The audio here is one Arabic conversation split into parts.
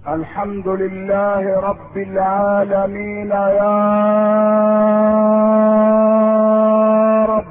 الحمد لله رب العالمين يا رب.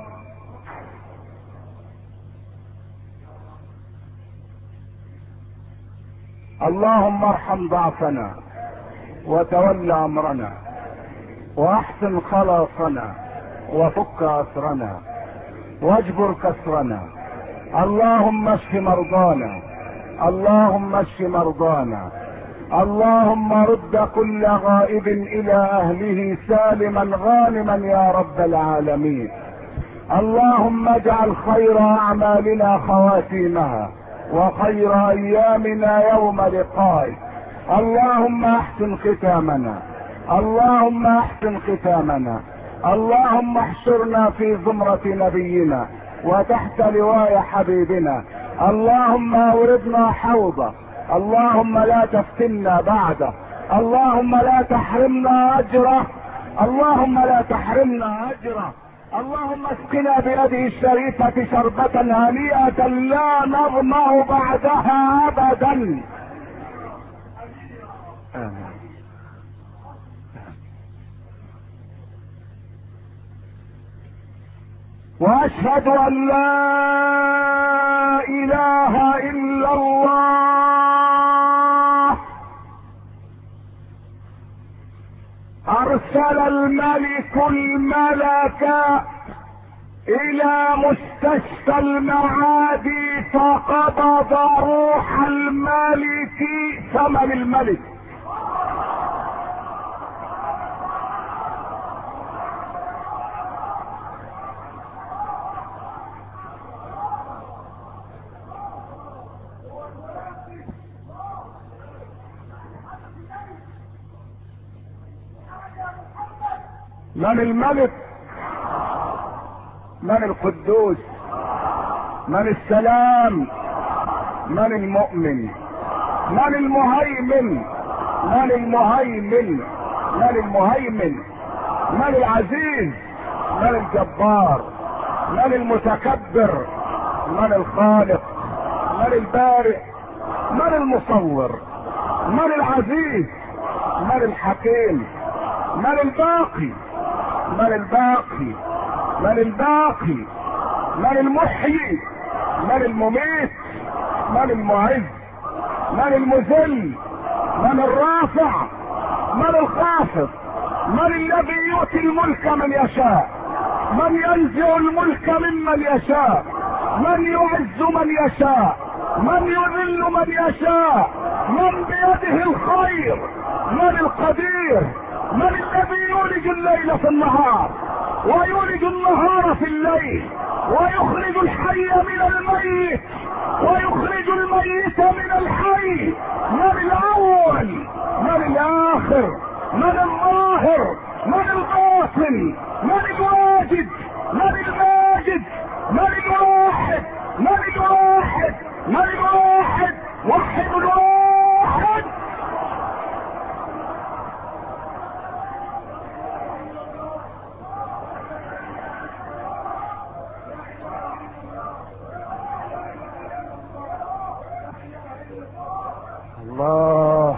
اللهم ارحم ضعفنا وتول امرنا واحسن خلاصنا وفك اسرنا واجبر كسرنا. اللهم اشف مرضانا، اللهم اشف مرضانا، اللهم رد كل غائب الى اهله سالما غانما يا رب العالمين. اللهم اجعل خير اعمالنا خواتيمها وخير ايامنا يوم لقائك. اللهم احسن ختامنا، اللهم احسن ختامنا. اللهم احشرنا في زمرة نبينا وتحت لواء حبيبنا. اللهم اوردنا حوضه، اللهم لا تفتنا بعده، اللهم لا تحرمنا اجره، اللهم لا تحرمنا اجره. اللهم اسقنا بيده الشريفة شربة هنيئة لا نظمأ بعدها ابدا. آمين. واشهد ان لا اله الا الله. ارسل الملك الملك الى مستشفى المعادي فقبض روح الملك. ثمن الملك. من الملك؟ من القدوس؟ من السلام؟ من المؤمن؟ من المهيمن؟ من المهيمن؟ من المهيمن؟ من العزيز؟ من الجبار؟ من المتكبر؟ من الخالق؟ من البارئ؟ من المصور؟ من العزيز؟ من الحكيم؟ من الباقي؟ من الباقي؟ من الباقي؟ من المحيي؟ من المميت؟ من المعز؟ من المذل؟ من الرافع؟ من الخافض؟ من الذي يؤتي الملك من يشاء؟ من ينزع الملك ممن يشاء؟ من يعز من يشاء؟ من يذل من يشاء؟ من بيده الخير؟ من القدير؟ من الذي يولج الليل في النهار ويولج النهار في الليل ويخرج الحي من الميت ويخرج الميت من الحي؟ من الاول؟ من الاخر؟ من الظاهر؟ من الباطن؟ من الواجد؟ من الماجد؟ من الواحد؟ من الواحد؟ من الواحد؟ وحد الواحد. الله.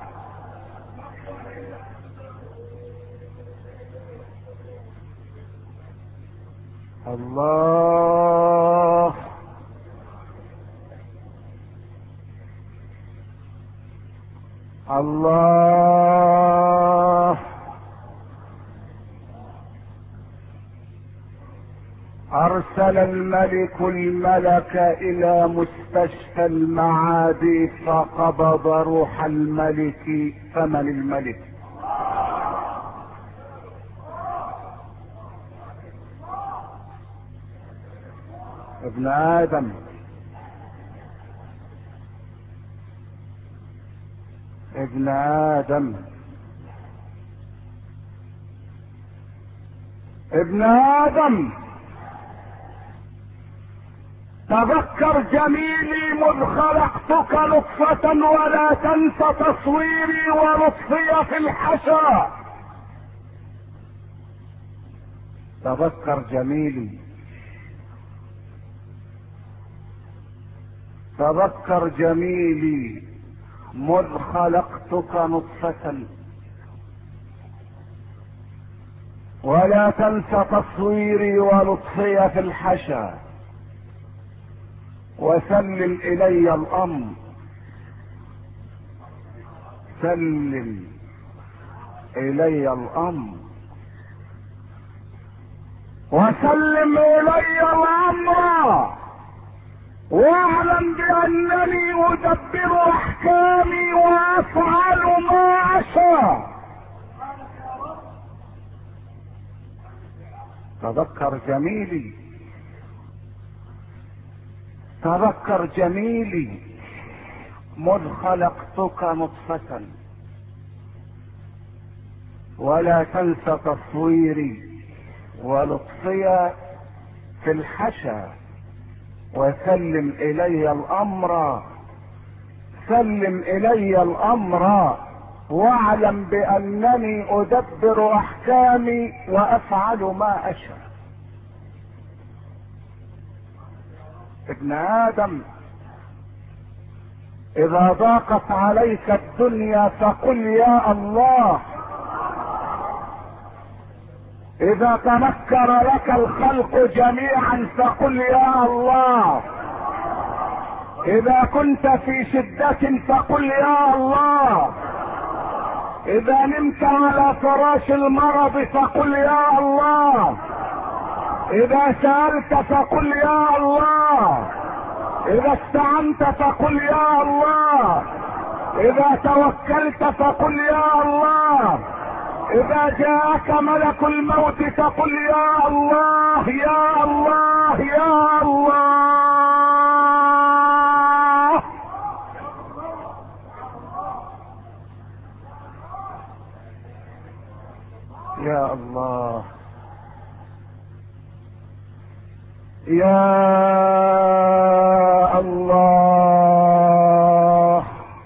الله. الله. ارسل الملك الملك الى مستشفى المعادي فقبض روح الملك. فمن الملك؟ ابن ادم. ابن ادم. ابن ادم، تذكر جميلي مذ خلقتك نطفة ولا تنس تصويري ولطفي في الحشا. تذكر جميلي، تذكر جميلي مذ خلقتك نطفة ولا تنس تصويري ولطفي في الحشا وسلم الي الامر. سلم الي الامر وسلم الي الامر واعلم بانني ادبر احكامي وافعل ما اشاء. تذكر جميلي، تذكر جميلي مذ خلقتك نطفة ولا تنس تصويري ولطفي في الحشا وسلم الي الامر. سلم الي الامر واعلم بانني ادبر احكامي وافعل ما اشاء. ابن ادم، اذا ضاقت عليك الدنيا فقل يا الله. اذا تنكر لك الخلق جميعا فقل يا الله. اذا كنت في شدة فقل يا الله. اذا نمت على فراش المرض فقل يا الله. اذا سألت فقل يا الله. اذا استعنت فقل يا الله. اذا توكلت فقل يا الله. اذا جاءك ملك الموت فقل يا الله يا الله يا الله. يا الله يا الله.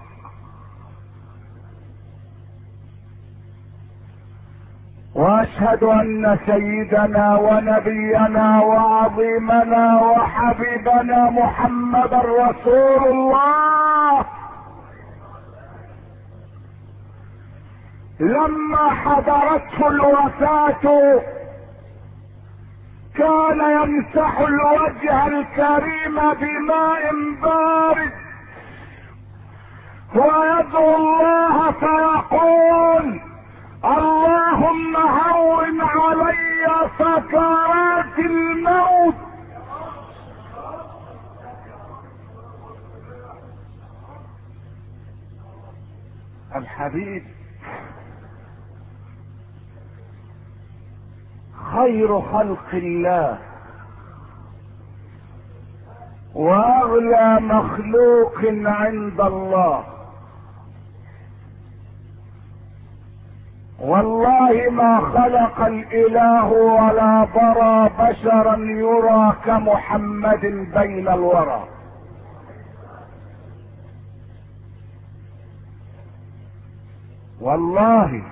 واشهد ان سيدنا ونبينا وعظيمنا وحبيبنا محمد رسول الله لما حضرته الوفاة كان يمسح الوجه الكريم بماء بارد ويدعو الله فيقول اللهم هون علي سكرات الموت. الحبيب خير خلق الله واغلى مخلوق عند الله. والله ما خلق الاله ولا برى بشرا يرى كمحمد بين الورى. والله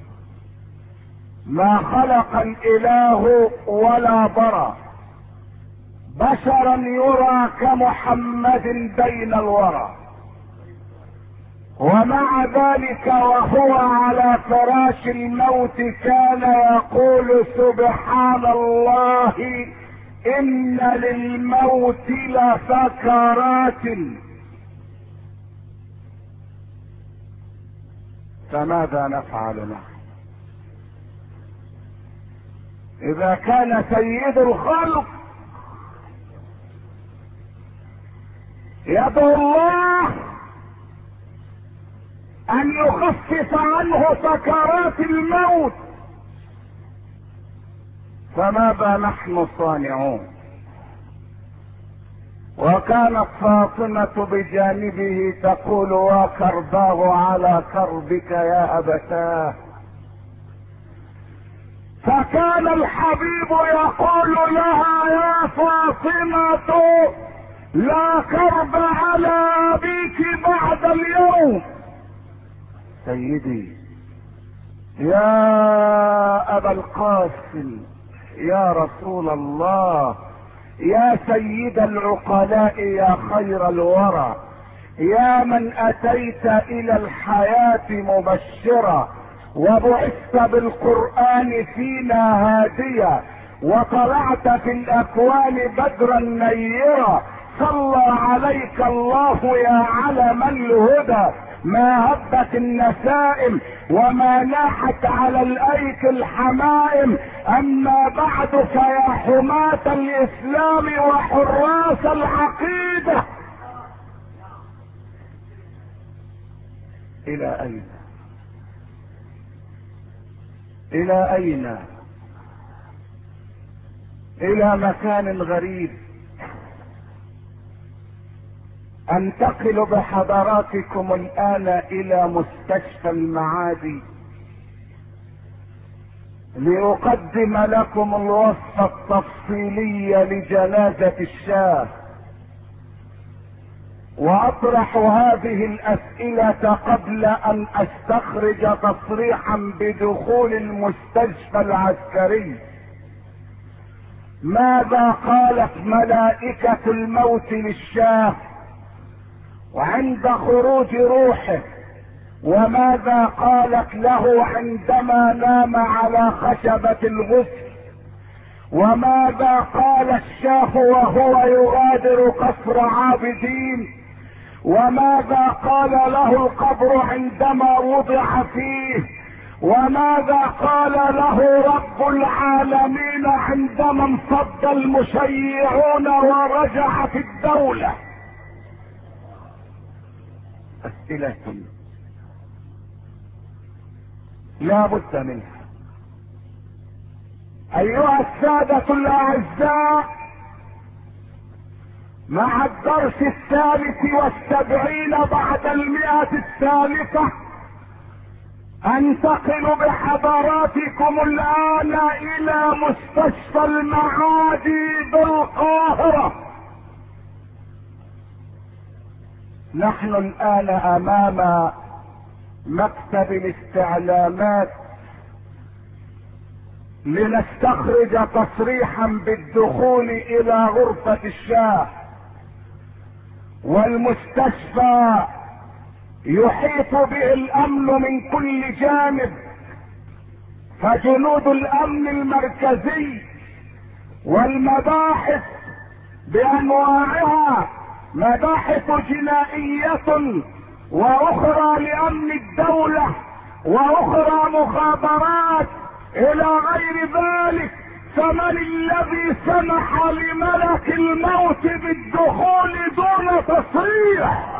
ما خلق الاله ولا برى بشرا يرى كمحمد بين الورى. ومع ذلك وهو على فراش الموت كان يقول سبحان الله ان للموت لسكرات. فماذا نفعل نحن اذا كان سيد الخلق يدعو الله ان يخفف عنه سكرات الموت؟ فماذا نحن صانعون؟ وكانت فاطمة بجانبه تقول وكرباه على كربك يا أبتاه. فكان الحبيب يقول لها يا فاطمة لا كرب على أبيك بعد اليوم. سيدي يا أبا القاسم يا رسول الله يا سيد العقلاء يا خير الورى يا من اتيت الى الحياة مبشرا وبعثت بالقرآن فينا هاديا وطلعت في الاكوان بدرا نيرا، صلى عليك الله يا علم الهدى، ما هبت النسائم وما ناحت على الايك الحمائم، اما بعد فيا حماة الاسلام وحراس العقيدة، الى اين الى اين؟ الى مكان غريب. انتقل بحضراتكم الان الى مستشفى المعادي لأقدم لكم الوصفة التفصيلية لجنازة الشاه، وأطرح هذه الأسئلة قبل أن أستخرج تصريحا بدخول المستشفى العسكري. ماذا قالت ملائكة الموت للشاه وعند خروج روحه؟ وماذا قالت له عندما نام على خشبة الغسل؟ وماذا قال الشاه وهو يغادر قصر عابدين؟ وماذا قال له القبر عندما وضع فيه؟ وماذا قال له رب العالمين عندما انصد المشيعون ورجعت الدولة؟ أسئلة لا بد منها. ايها السادة الاعزاء، مع الدرس 73 بعد 100 انتقل بحضراتكم الان الى مستشفى المعادي بالقاهرة. نحن الان امام مكتب الاستعلامات لنستخرج تصريحا بالدخول الى غرفة الشاه، والمستشفى يحيط به الامن من كل جانب، فجنود الامن المركزي والمباحث بانواعها، مباحث جنائية واخرى لامن الدولة واخرى مخابرات الى غير ذلك، فمن الذي سمح لملك الموت بالدخول دون تصريح؟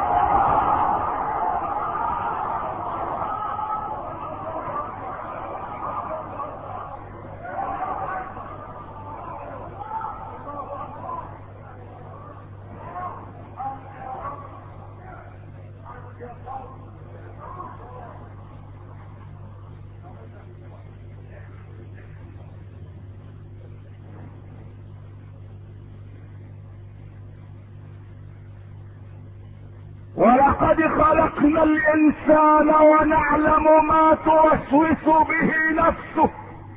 ولقد خلقنا الانسان ونعلم ما توسوس به نفسه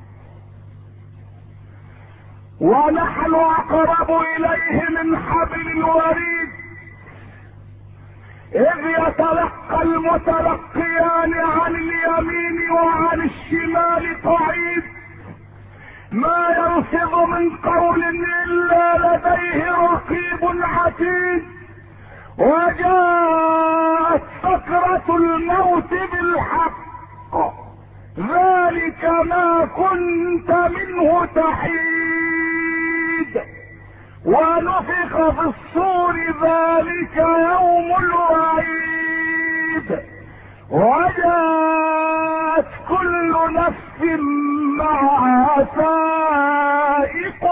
ونحن اقرب اليه من حبل الوريد، اذ يتلقى المتلقيان عن اليمين وعن الشمال قعيد، ما يلفظ من قول الا لديه رقيب عتيد، وجاءت سكرة الموت بالحق، ذلك ما كنت منه تحيد، ونفخ في الصور ذلك يوم الوعيد، وجاءت كل نفس معها سائق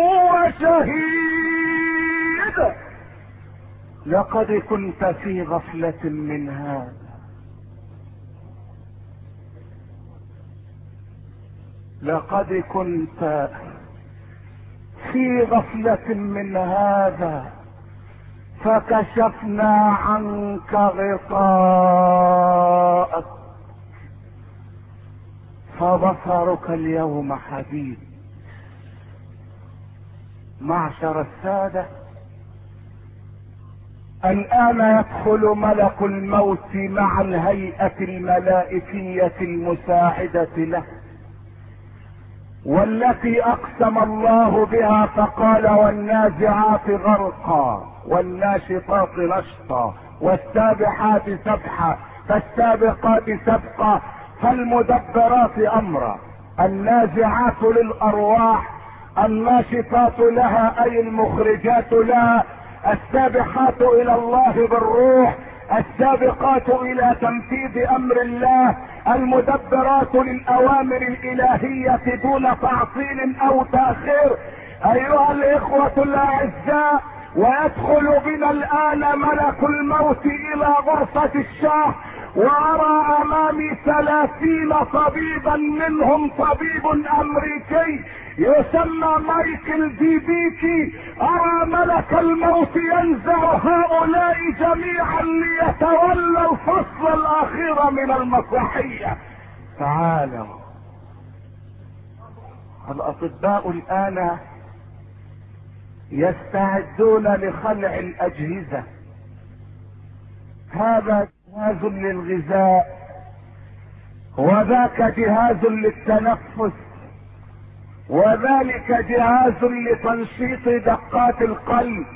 وشهيد. لقد كنت في غفلة من هذا، لقد كنت في غفلة من هذا، فكشفنا عنك غطاءك فبصرك اليوم حديد. معشر السادة، الآن يدخل ملك الموت مع الهيئة الملائكية المساعدة له، والتي اقسم الله بها فقال: والنازعات غرقا والناشطات نشطا والسابحات سبحا فالسابقات سبقا فالمدبرات امرا. النازعات للارواح، الناشطات لها اي المخرجات لها، السابحات الى الله بالروح، السابقات الى تنفيذ امر الله، المدبرات للاوامر الالهية دون تعطيل او تاخير. ايها الاخوة الاعزاء، ويدخل بنا الان ملك الموت الى غرفة الشاه، وارى امامي 30 طبيبا، منهم طبيب امريكي يسمى مايكل دي بيكي. ارى ملك الموت ينزع هؤلاء جميعا ليتولى الفصل الاخير من المسرحية. تعالوا الاطباء الان يستعدون لخلع الاجهزة. هذا جهاز للغذاء، وذاك جهاز للتنفس، وذلك جهاز لتنشيط دقات القلب،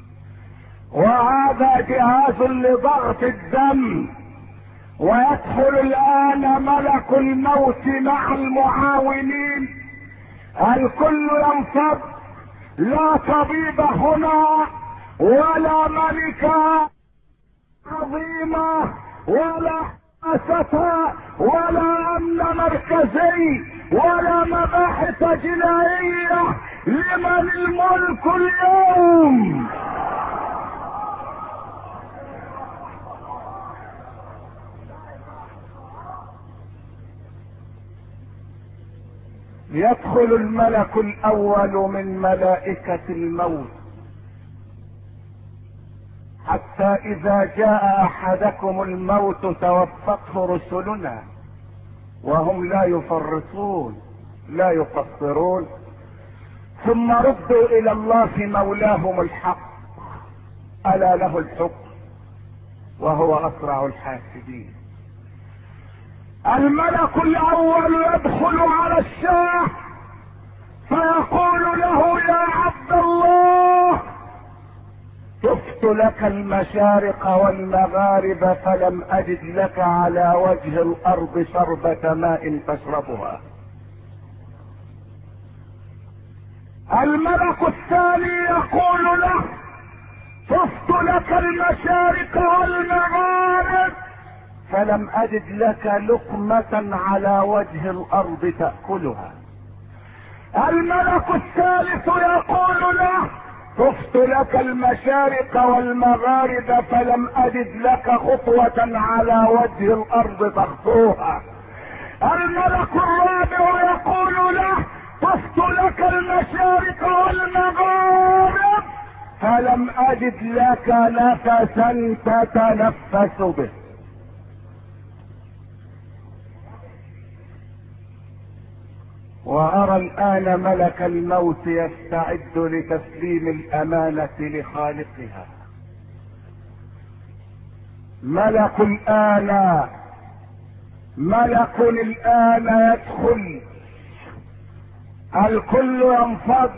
وهذا جهاز لضغط الدم. ويدخل الان ملك الموت مع المعاونين، الكل ينفض، لا طبيب هنا ولا ملكة عظيمة ولا حاسة ولا امن مركزي ولا مباحث جنائية. لمن الملك اليوم؟ يدخل الملك الاول من ملائكة الموت، حتى اذا جاء احدكم الموت توفته رسلنا وهم لا يفرطون لا يقصرون، ثم ردوا الى الله مولاهم الحق، الا له الحكم وهو اسرع الحاسبين. الملك الاول يدخل على الشاه فيقول له: يا عبد الله، طفت لك المشارق والمغارب فلم اجد لك على وجه الارض شربة ماء تشربها. الملك الثاني يقول له: طفت لك المشارق والمغارب فلم اجد لك لقمة على وجه الارض تأكلها. الملك الثالث يقول له: طفت لك المشارق والمغارب فلم اجد لك خطوة على وجه الارض تخطوها. الملك الرابع يقول له: طفت لك المشارق والمغارب فلم اجد لك نفسا تتنفس به. وارى الان ملك الموت يستعد لتسليم الامانة لخالقها. ملك الان يدخل، الكل ينفض،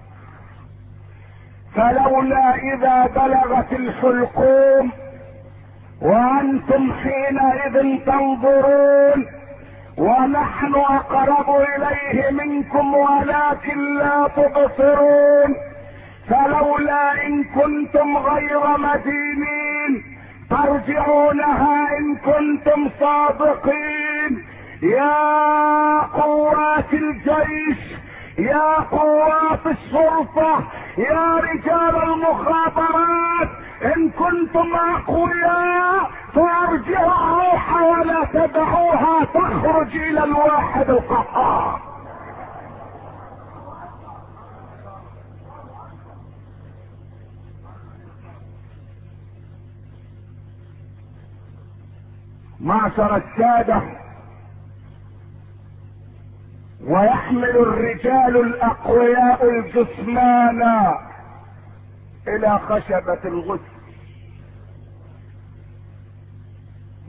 فلولا اذا بلغت الحلقوم وانتم حينئذ تنظرون ونحن اقرب اليه منكم ولكن لا تبصرون، فلولا ان كنتم غير مدينين ترجعونها ان كنتم صادقين. يا قوات الجيش، يا قوات الشرطة، يا رجال المخابرات، ان كنتم اقوياء فارجعوا الروح ولا تدعوها تخرج الى الواحد القهار. معشر السادة، ويحمل الرجال الاقوياء الجثمان الى خشبة الغسل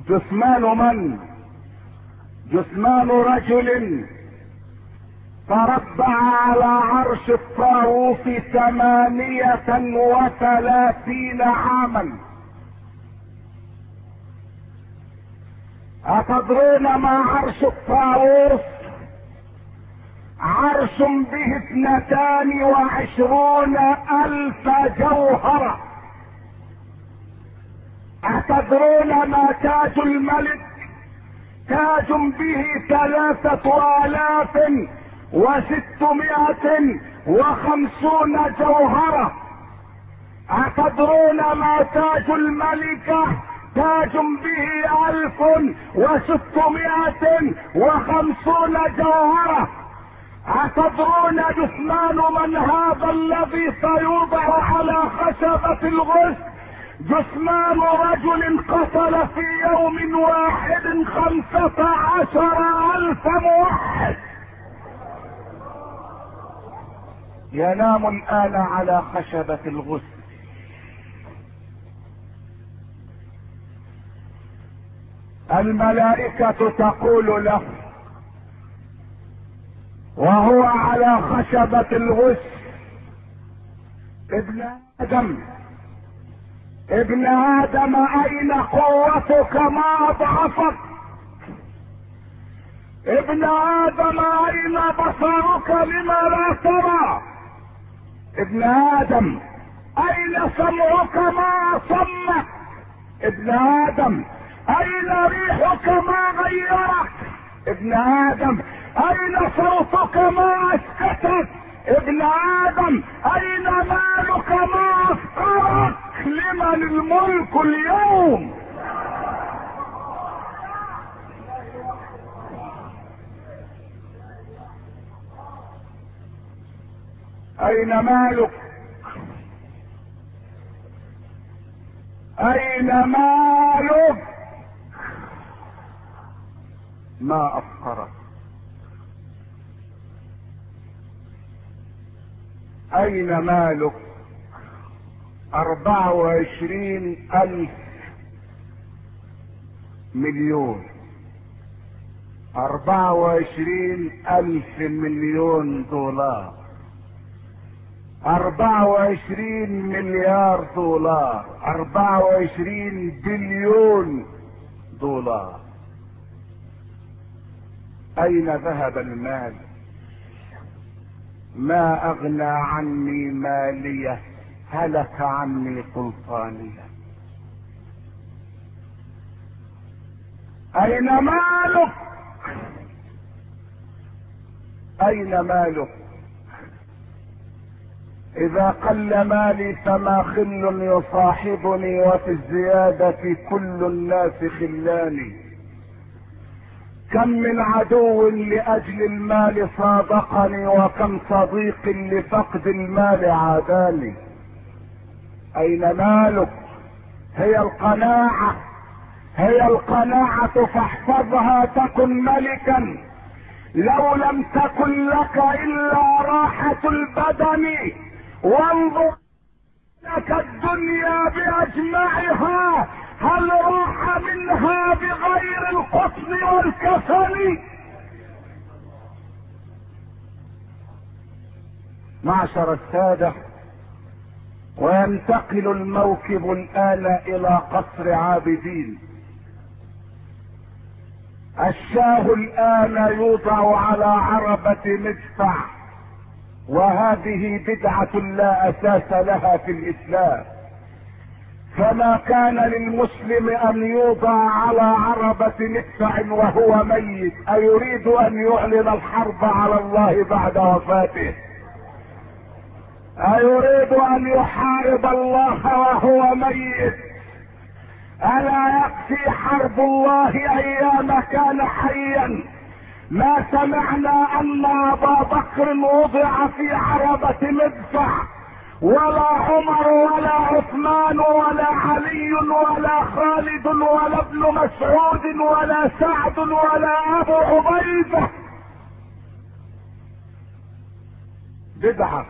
جثمان من؟ جثمان رجل تربع على عرش الطاووس 38 عاما. أتدرون ما عرش الطاووس؟ عرش به 22,000 جوهرة. أتدرون ما تاج الملك؟ تاج به 3,650 جوهرة. أتدرون ما تاج الملكة؟ تاج به 1,650 جوهرة. أتدرون جثمان من هذا الذي سيوضع على خشبة الغسل؟ جثمان رجل قتل في يوم واحد 15,000 موحد. ينام الآن على خشبة الغسل. الملائكة تقول له وهو على خشبة الغسل: ابن آدم، ابن آدم، أين قوتك؟ ما أضعفك؟ ابن آدم، أين بصرك؟ لما لا ترى؟ ابن آدم، أين سمعك؟ ما أصمك؟ ابن آدم، أين ريحك؟ ما غيرك؟ ابن آدم، أين صوتك؟ ما أسكتك؟ ابن آدم، أين مالك؟ ما أفقرك؟ لمن الملك اليوم؟ أين مالك؟ أين مالك؟ ما أفقرك؟ أين مالك؟ 24,000 مليون. 24,000 مليون دولار. 24 مليار دولار. 24 بليون دولار. أين ذهب المال؟ ما أغنى عني مالية، هلك عني سلطانية. أين مالك؟ أين مالك؟ إذا قل مالي فما خل يصاحبني، وفي الزيادة كل الناس خلاني. كم من عدو لأجل المال صادقني، وكم صديق لفقد المال عاداني. أين مالك؟ هي القناعة، هي القناعة، فاحفظها تكن ملكا. لو لم تكن لك إلا راحة البدن، وانظر لك الدنيا بأجمعها، هل راح منها بغير القطن والكفن؟ معشر السادة، وينتقل الموكب الآن إلى قصر عابدين. الشاه الآن يوضع على عربة مدفع، وهذه بدعة لا أساس لها في الإسلام. فما كان للمسلم أن يوضع على عربة مدفع وهو ميت. أيريد أن يعلن الحرب على الله بعد وفاته؟ أيريد أن يحارب الله وهو ميت؟ ألا يكفي حرب الله أيام كان حيا؟ ما سمعنا أن أبا بكر وضع في عربة مدفع، ولا عمر ولا عثمان ولا علي ولا خالد ولا ابن مسعود ولا سعد ولا أبو عبيدة. بدعة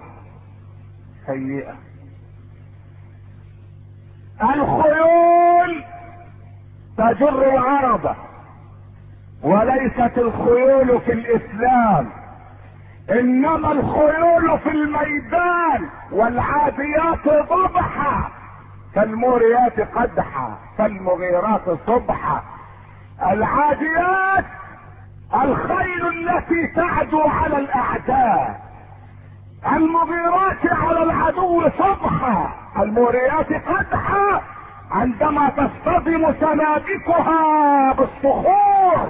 سيئة. الخيول تجر العربة، وليست الخيول في الاسلام، انما الخيول في الميدان. والعاديات ضبحا فالموريات قدحا فالمغيرات صبحا. العاديات الخيل التي تعدو على الاعداء، المغيرات على العدو صبحا، الموريات قدحا عندما تصطدم سنابكها بالصخور.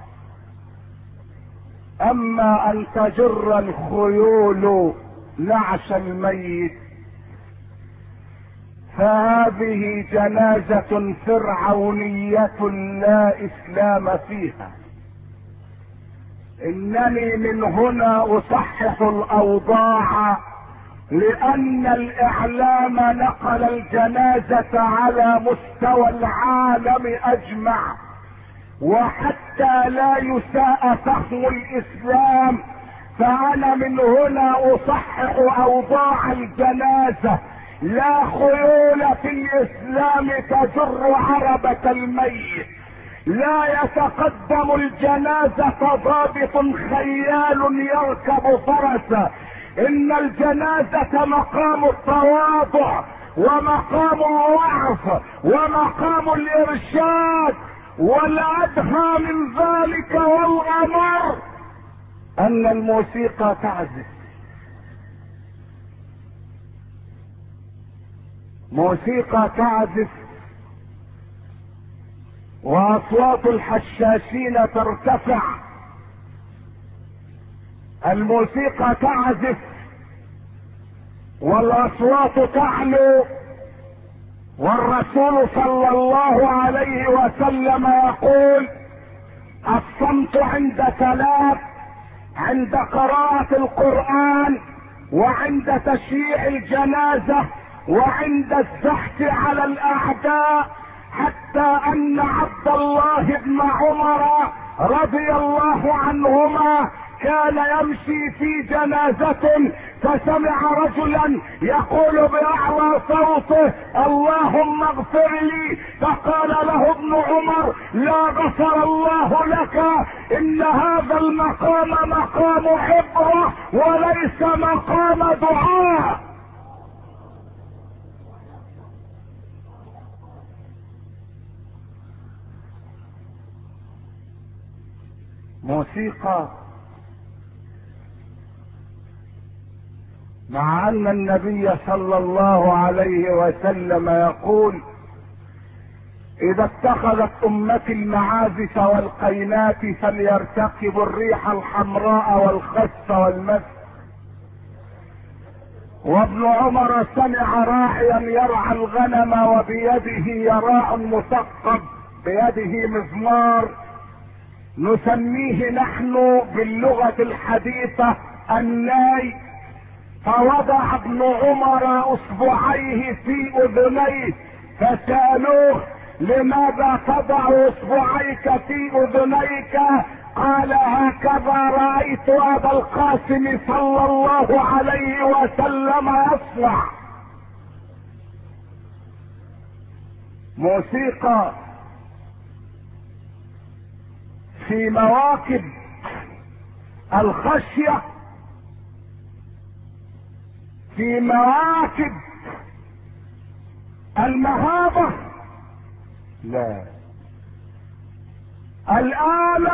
اما ان تجر الخيول نعش الميت فهذه جنازة فرعونية لا اسلام فيها. انني من هنا اصحح الاوضاع، لان الاعلام نقل الجنازة على مستوى العالم اجمع، وحتى لا يساء فهم الاسلام فانا من هنا اصحح اوضاع الجنازة. لا خيول في الاسلام تجر عربة الميت، لا يتقدم الجنازة ضابط خيال يركب فرسا، ان الجنازة مقام التواضع ومقام الوعظ ومقام الارشاد. والادهى من ذلك والامر ان الموسيقى تعزف، موسيقى تعزف، واصوات الحشاشين ترتفع. الموسيقى تعزف والاصوات تعلو، والرسول صلى الله عليه وسلم يقول: الصمت عند ثلاث: عند قراءة القرآن، وعند تشييع الجنازة، وعند الزحف على الاعداء. حتى ان عبد الله بن عمر رضي الله عنهما كان يمشي في جنازة فسمع رجلا يقول باعلى صوته: اللهم اغفر لي. فقال له ابن عمر: لا غفر الله لك، ان هذا المقام مقام عبرة وليس مقام دعاء. موسيقى، مع ان النبي صلى الله عليه وسلم يقول: اذا اتخذت امتي المعازف والقينات فليرتكبوا الريح الحمراء والخس والمس. وابن عمر سمع راعيا يرعى الغنم وبيده يراع مثقب، بيده مزمار نسميه نحن باللغة الحديثة الناي. فوضع ابن عمر اصبعيه في اذنيه فسألوه: لماذا تضع اصبعيك في اذنيك؟ قال: هكذا رأيت ابا القاسم صلى الله عليه وسلم يصنع. موسيقى في مواكب الخشية، في مواكب المهابة. لا، الآن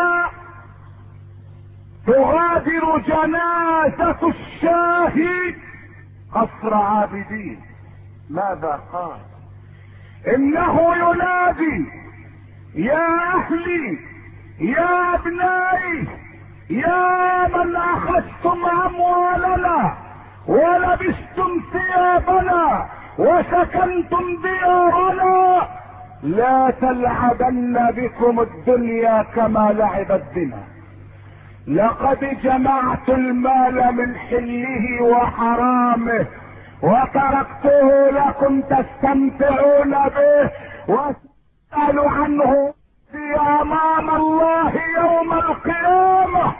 تغادر جنازة الشاهد قصر عابدين. ماذا قال؟ انه ينادي: يا اهلي، يا ابنائي، يا من اخذتم اموالنا ولبستم ثيابنا وسكنتم ديارنا، لا تلعبن بكم الدنيا كما لعبت بنا. لقد جمعت المال من حله وحرامه وتركته لكم تستمتعون به وتسألوا عنه في امام الله يوم القيامة.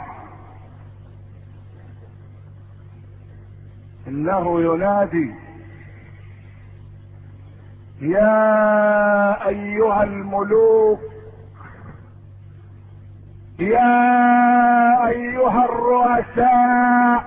انه ينادي: يا ايها الملوك، يا ايها الرؤساء،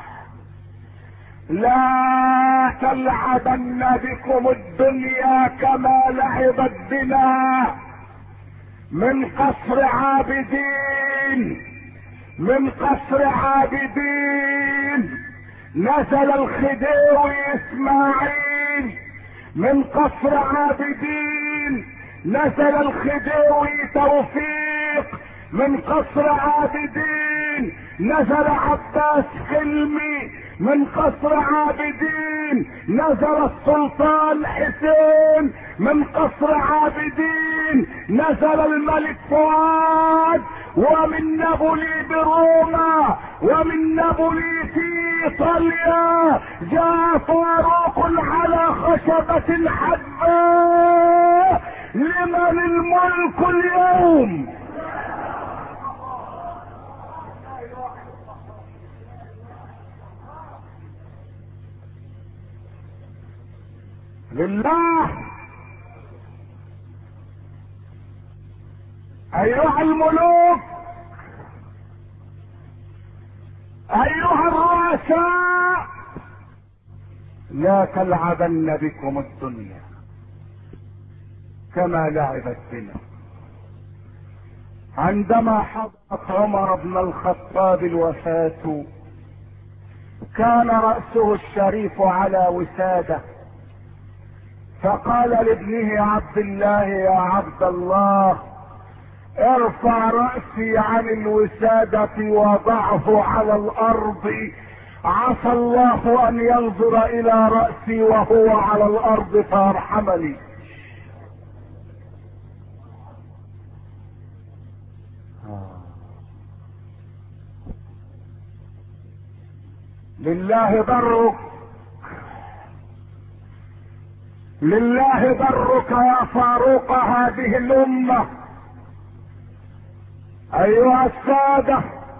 لا تلعبن بكم الدنيا كما لعبت بنا. من قصر عابدين، من قصر عابدين نزل الخديوي اسماعيل، من قصر عابدين نزل الخديوي توفيق، من قصر عابدين نزل عباس حلمي، من قصر عابدين نزل السلطان حسين، من قصر عابدين نزل الملك فؤاد، ومن نابولي بروما، ومن نابولي في ايطاليا جاء فاروق على خشبة حبة. لمن الملك اليوم؟ لله. ايها الملوك، ايها الرؤساء، لا تلعبن بكم الدنيا كما لعبت بنا. عندما حضرت عمر بن الخطاب الوفاة كان رأسه الشريف على وسادة، فقال لابنه عبد الله: يا عبد الله، ارفع رأسي عن الوسادة وضعه على الارض، عسى الله ان ينظر الى رأسي وهو على الارض فيرحمني. لله برك، لله برك يا فاروق هذه الامة. ايها السادة،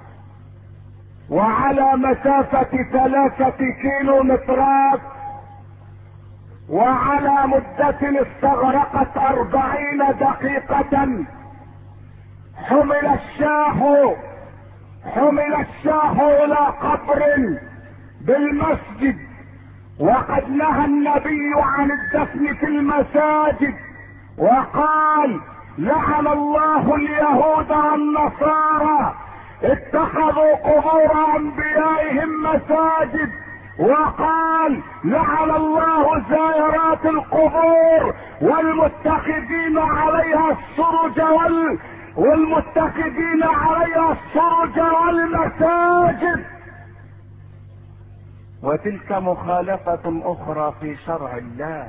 وعلى مسافة 3 كيلومترات، وعلى مدة استغرقت 40 دقيقة، حمل الشاه الى قبر بالمسجد، وقد نهى النبي عن الدفن في المساجد، وقال: لعن الله اليهود والنصارى اتخذوا قبور انبيائهم مساجد، وقال: لعن الله زائرات القبور والمتخذين عليها السرج والمساجد. وتلك مخالفة اخرى في شرع الله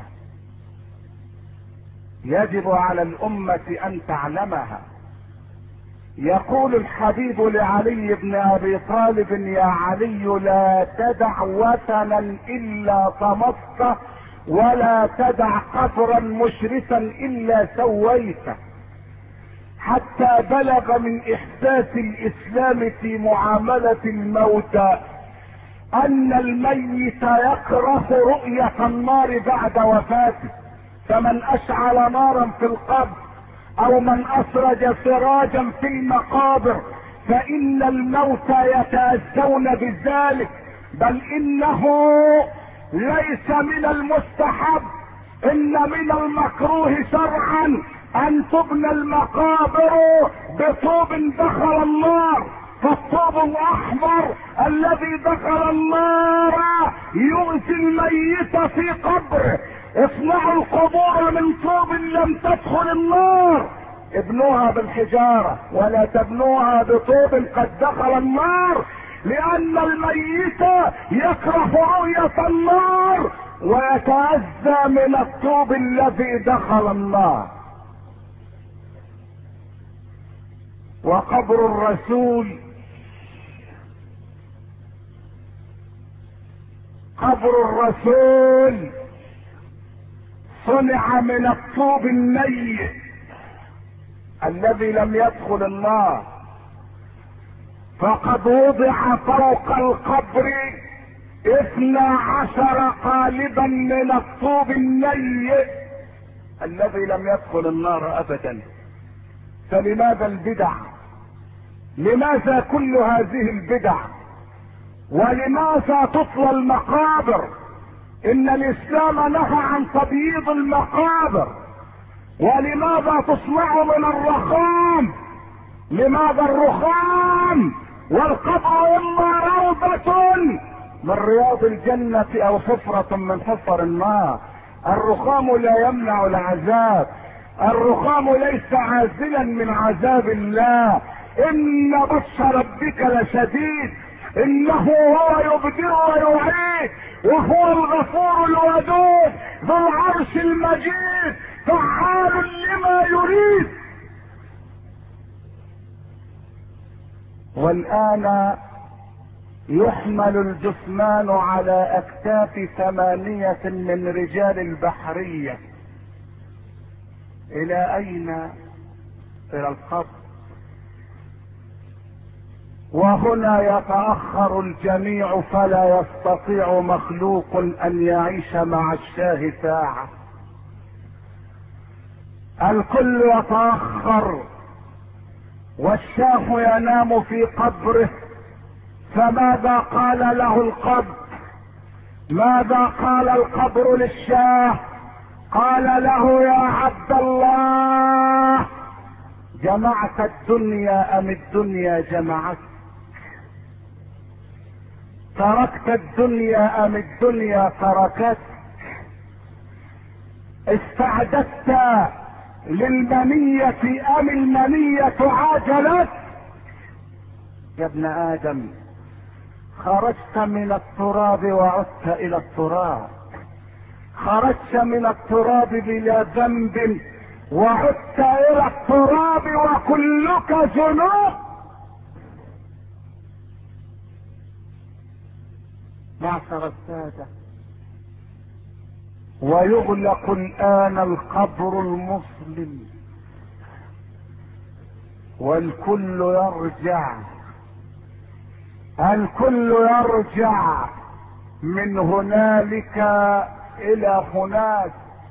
يجب على الامة ان تعلمها. يقول الحبيب لعلي بن ابي طالب: يا علي، لا تدع وثنا الا طمسته، ولا تدع قبرا مشرفا الا سويته. حتى بلغ من احساس الاسلام في معاملة الموتى ان الميت يكره رؤية النار بعد وفاته، فمن اشعل نارا في القبر او من اسرج سراجا في المقابر فان الموتى يتأذون بذلك، بل انه ليس من المستحب، ان من المكروه شرعا ان تبنى المقابر بطوب دخل النار، فالطوب الاحمر الذي دخل النار يؤذي الميت في قبره. اصنعوا القبور من طوب لم تدخل النار، ابنوها بالحجارة ولا تبنوها بطوب قد دخل النار، لان الميت يكره رؤية النار ويتأذى من الطوب الذي دخل النار. وقبر الرسول، قبر الرسول صنع من الطوب النيء الذي لم يدخل النار، فقد وضع فوق القبر 12 قالبا من الطوب النيء الذي لم يدخل النار ابدا. فلماذا البدع؟ لماذا كل هذه البدع؟ ولماذا تطوى المقابر؟ ان الاسلام نهى عن تبييض المقابر. ولماذا تصنع من الرخام؟ لماذا الرخام؟ والقبر اما روضة من رياض الجنة او حفرة من حفر النار. الرخام لا يمنع العذاب، الرخام ليس عازلا من عذاب الله. ان بطش ربك لشديد، انه هو يبدئ ويعيد، وهو الغفور الودود ذو العرش المجيد، فعال لما يريد. والآن يحمل الجثمان على أكتاف 8 من رجال البحرية. إلى أين؟ إلى القبر. وهنا يتأخر الجميع، فلا يستطيع مخلوق أن يعيش مع الشاه ساعة. الكل يتأخر، والشاه ينام في قبره. فماذا قال له القبر؟ ماذا قال القبر للشاه؟ قال له: يا عبد الله، جمعت الدنيا ام الدنيا جمعتك؟ تركت الدنيا ام الدنيا تركتك؟ استعددت للمنية ام المنية عاجلت؟ يا ابن ادم، خرجت من التراب وعدت الى التراب، خرجت من التراب بلا ذنب وعدت الى التراب وكلك ذنوب. معشر السادة، ويغلق الآن القبر المظلم، والكل يرجع، الكل يرجع من هنالك إلى هناك،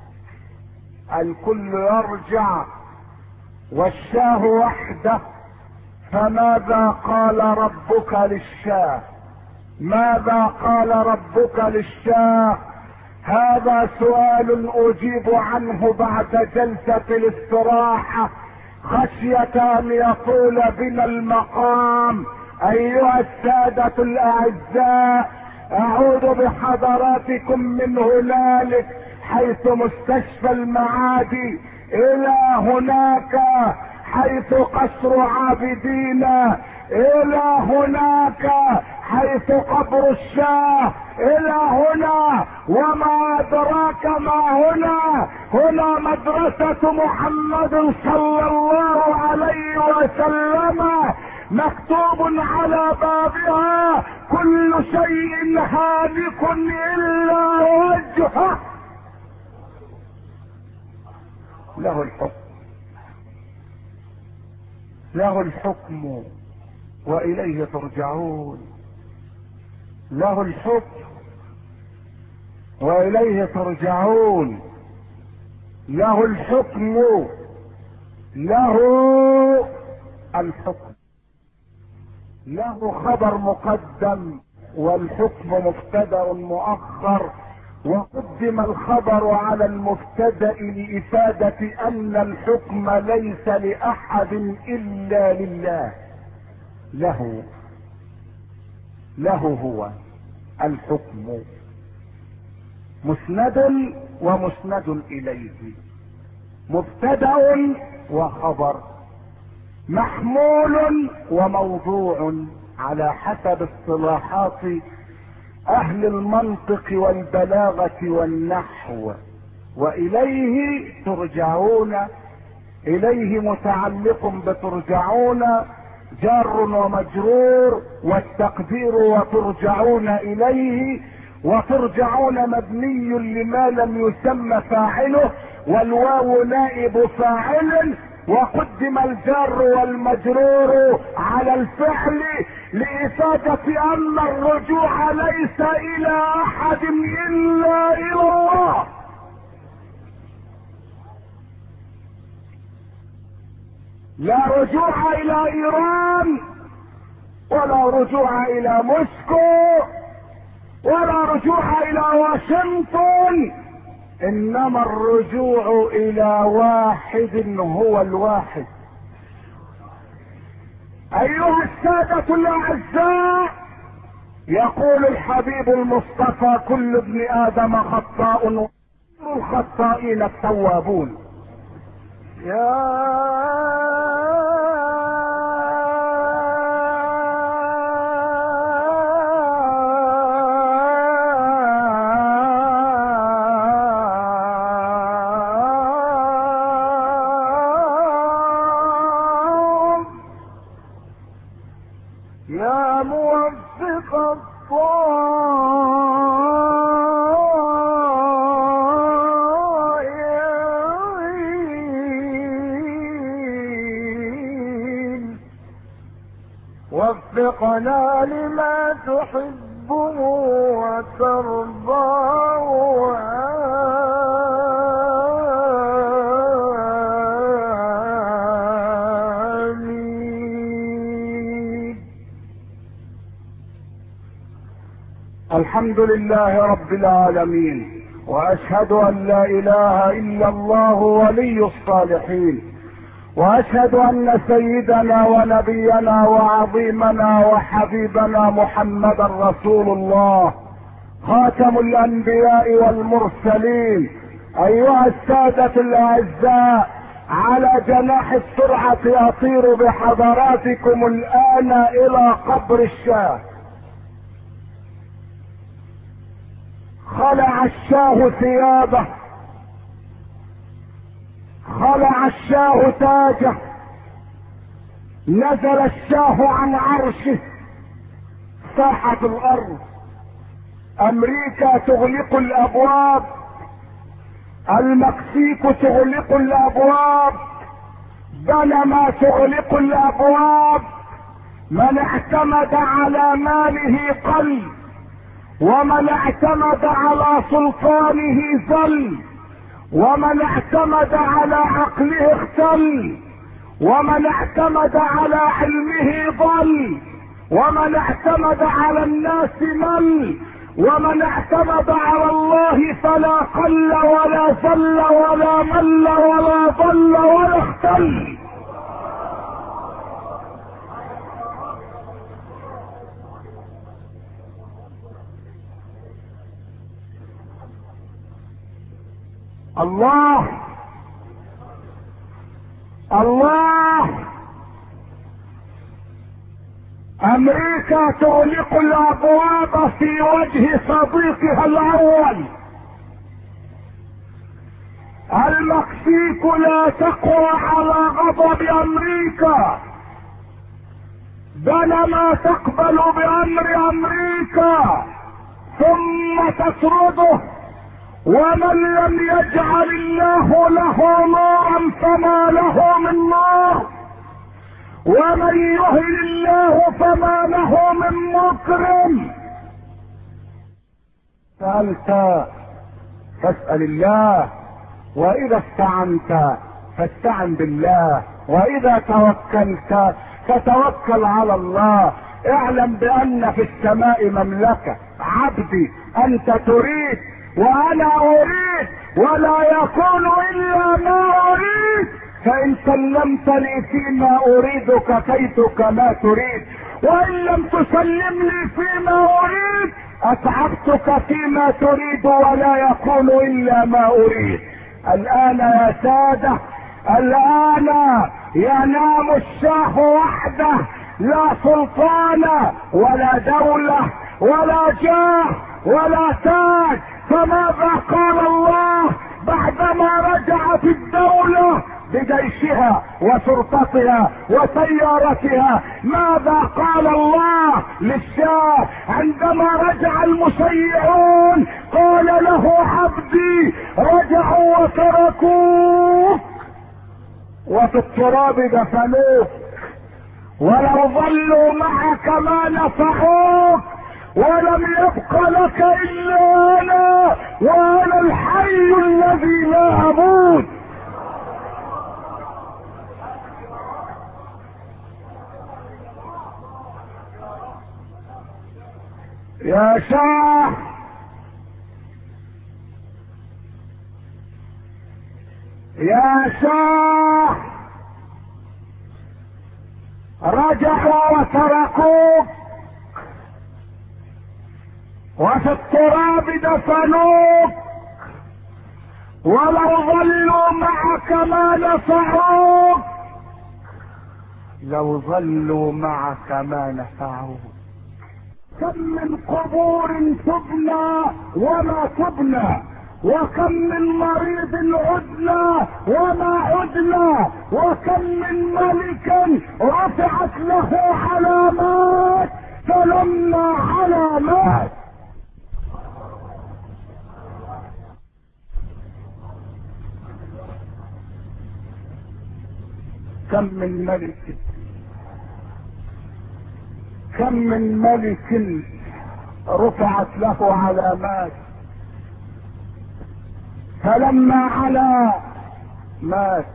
الكل يرجع والشاه وحده. فماذا قال ربك للشاه؟ ماذا قال ربك للشاه؟ هذا سؤال اجيب عنه بعد جلسة الاستراحة خشية ان يطول بنا المقام. ايها السادة الاعزاء، اعود بحضراتكم من هنالك حيث مستشفى المعادي الى هناك حيث قصر عابدين، الى هناك حيث قبر الشاه، الى هنا. وما ادراك ما هنا؟ هنا مدرسة محمد صلى الله عليه وسلم، مكتوب على بابها: كل شيء هالك الا وجهه، له الحكم، له الحكم واليه ترجعون، له الحكم واليه ترجعون، له الحكم، له الحكم، له خبر مقدم والحكم مبتدأ مؤخر، وقدم الخبر على المبتدأ لإفادة أن الحكم ليس لأحد إلا لله. له هو الحكم، مسند ومسند إليه، مبتدأ وخبر، محمول وموضوع على حسب اصطلاحات اهل المنطق والبلاغة والنحو. واليه ترجعون، اليه متعلق بترجعون جار ومجرور، والتقدير وترجعون اليه، وترجعون مبني لما لم يسمى فاعله، والواو نائب فاعل، وقدم الجار والمجرور على الفعل لإفادة أن الرجوع ليس إلى أحد إلا إلى الله. لا رجوع الى ايران، ولا رجوع الى موسكو، ولا رجوع الى واشنطن، انما الرجوع الى واحد هو الواحد. ايها السادة الاعزاء، يقول الحبيب المصطفى: كل ابن ادم خطاء وخير الخطائين التوابون. يا موفق الطائعين، وفقنا لما تحبه وترضاه. الحمد لله رب العالمين، واشهد ان لا اله الا الله ولي الصالحين، واشهد ان سيدنا ونبينا وعظيمنا وحبيبنا محمدا رسول الله خاتم الانبياء والمرسلين. ايها السادة الاعزاء، على جناح السرعة اطير بحضراتكم الان الى قبر الشاه. خلع الشاه ثيابه، خلع الشاه تاجه، نزل الشاه عن عرشه، ساحت الارض. امريكا تغلق الابواب، المكسيك تغلق الابواب، بنما تغلق الابواب. من اعتمد على ماله قل، ومن اعتمد على سلطانه ذل، ومن اعتمد على عقله اختل، ومن اعتمد على علمه ضل، ومن اعتمد على الناس مل، ومن اعتمد على الله فلا قل ولا ذل ولا مل ولا ضل ولا اختل. الله الله. امريكا تغلق الابواب في وجه صديقها الاول. المكسيك لا تقوى على غضب امريكا، بينما تقبل بامر امريكا ثم تطرده. ومن لم يجعل الله له نورا فما له من نور، ومن يهن الله فما له من مكرم. سألت فاسأل الله، واذا استعنت فاستعن بالله، واذا توكلت فتوكل على الله. اعلم بان في السماء مملكة. عبدي انت تريد وانا اريد، ولا يكون الا ما اريد. فان سلمت لي فيما اريد كفيتك ما تريد، وان لم تسلم لي فيما اريد اتعبتك فيما تريد، ولا يكون الا ما اريد. الان يا سادة، الان ينام الشاه وحده، لا سلطان ولا دولة ولا جاه ولا تاج. فماذا قال الله بعدما رجعت الدولة بجيشها وشرطتها وسيارتها؟ ماذا قال الله للشاه عندما رجع المشيعون؟ قال له: عبدي رجعوا وتركوك وفي التراب دفنوك، ولو ظلوا معك ما نفعوك، ولم يبق لك الا انا، وانا الحي الذي لا اموت. يا شاه يا شاه، رجعوا وتركوك وفي التراب دفنوك، ولو ظلوا معك ما نفعوك، لو ظلوا معك ما نفعوك. كم من قبور تبنى وما تبنى، وكم من مريض عدنا وما عدنا، وكم من ملك رفعت له علامات فلما علامات. كم من ملك، كم من ملك رفعت له علامات فلما علا مات.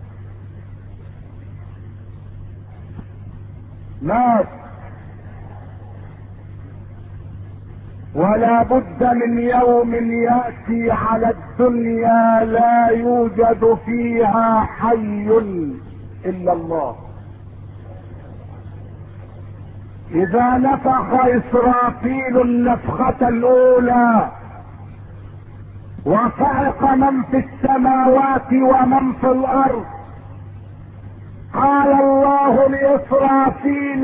ولا بد من يوم يأتي على الدنيا لا يوجد فيها حي إلا الله. إذا نفخ إسرافيل النفخة الأولى وصعق من في السماوات ومن في الأرض، قال الله لإسرافيل: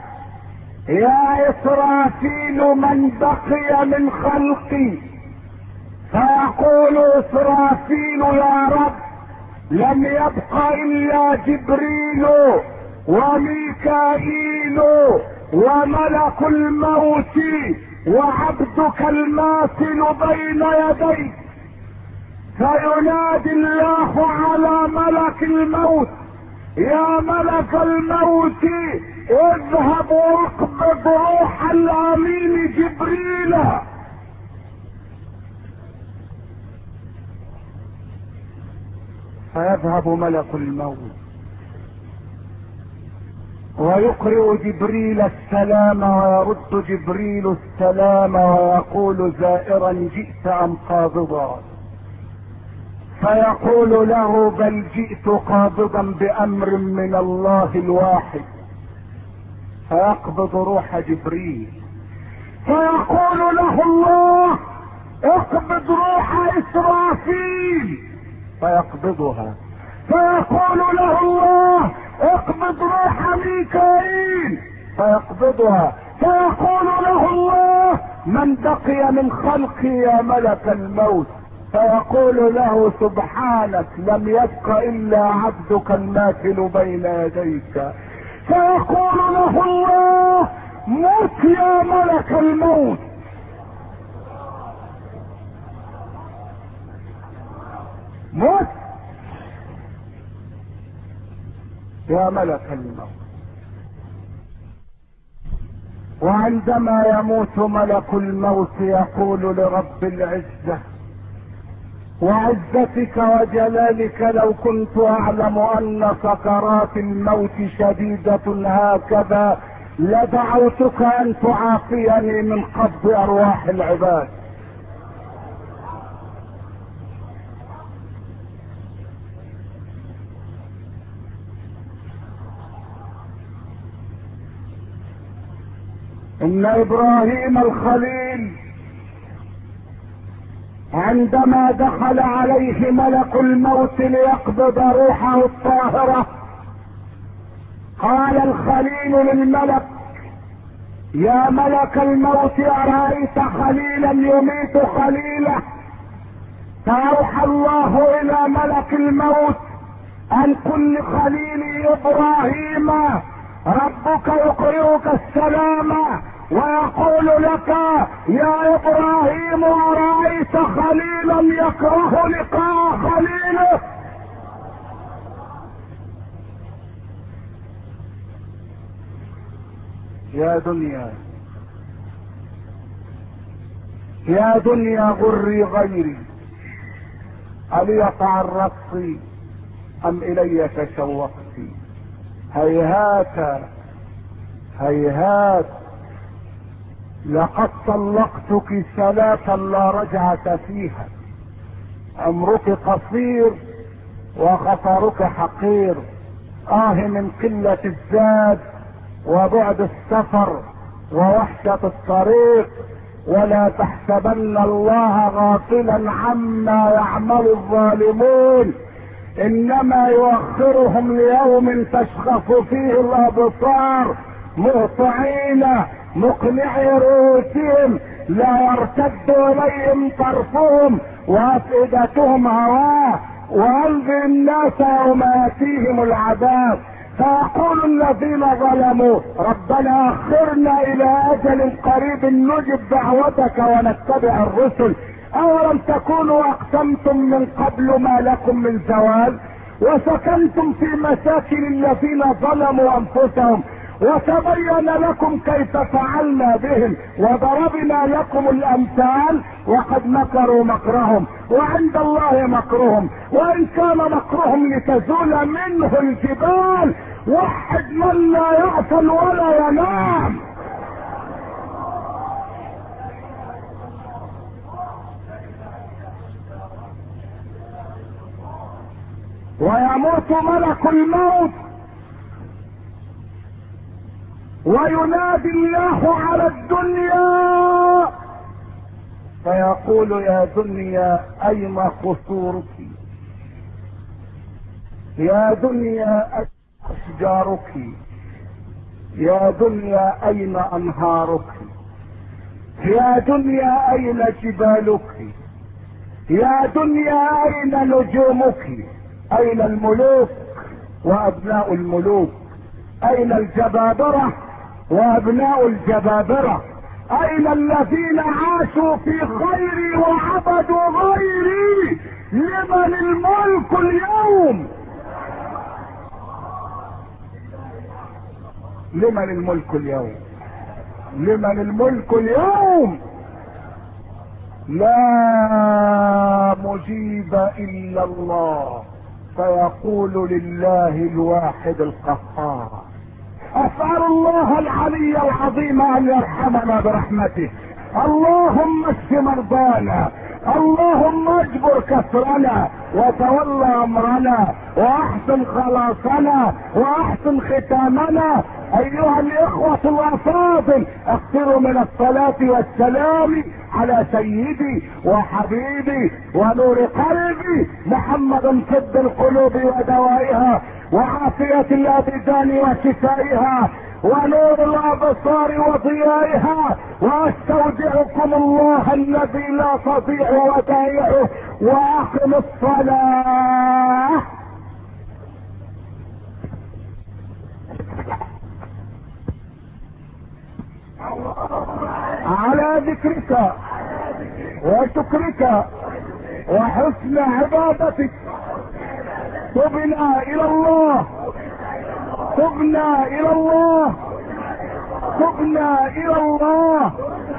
يا إسرافيل من بقي من خلقي؟ فيقول إسرافيل: يا رب، لم يبق إلا جبريل وميكائيل وملك الموت وعبدك الماثل بين يديك. فينادي الله على ملك الموت: يا ملك الموت، اذهب واقبض روح الامين جبريل. فيذهب ملك الموت ويقرئ جبريل السلام، ويرد جبريل السلام ويقول: زائرا جئت ام قابضا؟ فيقول له: بل جئت قابضا بامر من الله الواحد. فيقبض روح جبريل، فيقول له الله: اقبض روح اسرافيل. فيقبضها. فيقول له الله: اقبض روح ميكائيل. فيقبضها. فيقول له الله: من بقي من خلقي يا ملك الموت؟ فيقول له: سبحانك، لم يبق الا عبدك الماثل بين يديك. فيقول له الله: موت يا ملك الموت. موت يا ملك الموت. وعندما يموت ملك الموت يقول لرب العزة: وعزتك وجلالك لو كنت اعلم ان سكرات الموت شديدة هكذا لدعوتك ان تعافيني من قبض ارواح العباد. ان ابراهيم الخليل عندما دخل عليه ملك الموت ليقبض روحه الطاهرة، قال الخليل للملك: يا ملك الموت، أرأيت خليلا يميت خليله؟ فأوحى الله إلى ملك الموت: أن كل خليل إبراهيم ربك يقرئك السلام ويقول لك: يا ابراهيم، أرأيت خليلا يكره لقاء خليله؟ يا دنيا، يا دنيا غري غيري، ألي تعرضت أم إلي تشوقت؟ هيهات هيهات لقد طلقتك ثلاثا لا رجعة فيها، عمرك قصير وخطرك حقير، من قلة الزاد وبعد السفر ووحشة الطريق، ولا تحسبن الله غافلا عما يعمل الظالمون، انما يؤخرهم ليوم تشخص فيه الابصار مهطعين مقنعي رؤوسهم لا يرتد اليهم طرفهم وافئدتهم هواه، وانذر الناس يوم ياتيهم العذاب فيقول الذين ظلموا ربنا اخرنا الى اجل قريب نجب دعوتك ونتبع الرسل، اولم تكونوا اقسمتم من قبل ما لكم من زوال وسكنتم في مساكن الذين ظلموا انفسهم وتبين لكم كيف فعلنا بهم وضربنا لكم الامثال وقد مكروا مكرهم وعند الله مكرهم وان كان مكرهم لتزول منه الجبال، وحد من لا يغفل ولا ينام. ويموت ملك الموت وينادي الله على الدنيا فيقول يا دنيا اين قصورك، يا دنيا اين اشجارك، يا دنيا اين انهارك، يا دنيا اين جبالك، يا دنيا اين نجومك، اين الملوك وابناء الملوك، اين الجبابرة وابناء الجبابرة، اين الذين عاشوا في خيري وعبدوا غيري، لمن الملك اليوم، لمن الملك اليوم، لمن الملك اليوم، لا مجيب الا الله فيقول لله الواحد القهار. اسأل الله العلي العظيم ان يرحمنا برحمته، اللهم اشف مرضانا، اللهم اجبر كسرنا وتولى امرنا واحسن خلاصنا واحسن ختامنا. ايها الاخوة الافاضل اكثروا من الصلاة والسلام على سيدي وحبيبي ونور قلبي محمد طب القلوب ودوائها وعافية الابدان وشفائها ونور الابصار وضيائها، واستودعكم الله الذي لا تضيع ودائعه، واقم الصلاة. على ذكرك وشكرك وحسن عبادتك تبنا الى الله، تبنا الى الله، تبنا الى الله،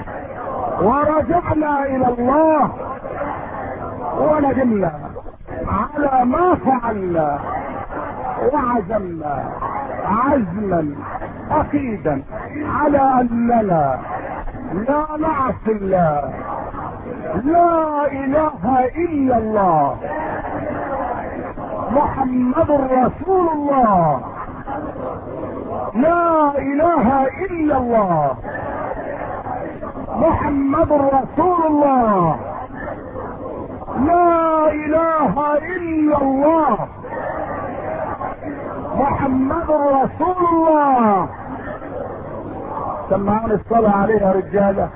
ورجعنا الى الله، وندمنا على ما فعلنا وعزمنا عزما اكيدا على اننا لا نعصي الله، لا اله الا الله، محمد رسول الله، لا اله الا الله، محمد رسول الله، لا اله الا الله، محمد رسول الله. سمعوني الصلاة عليه يا رجالة.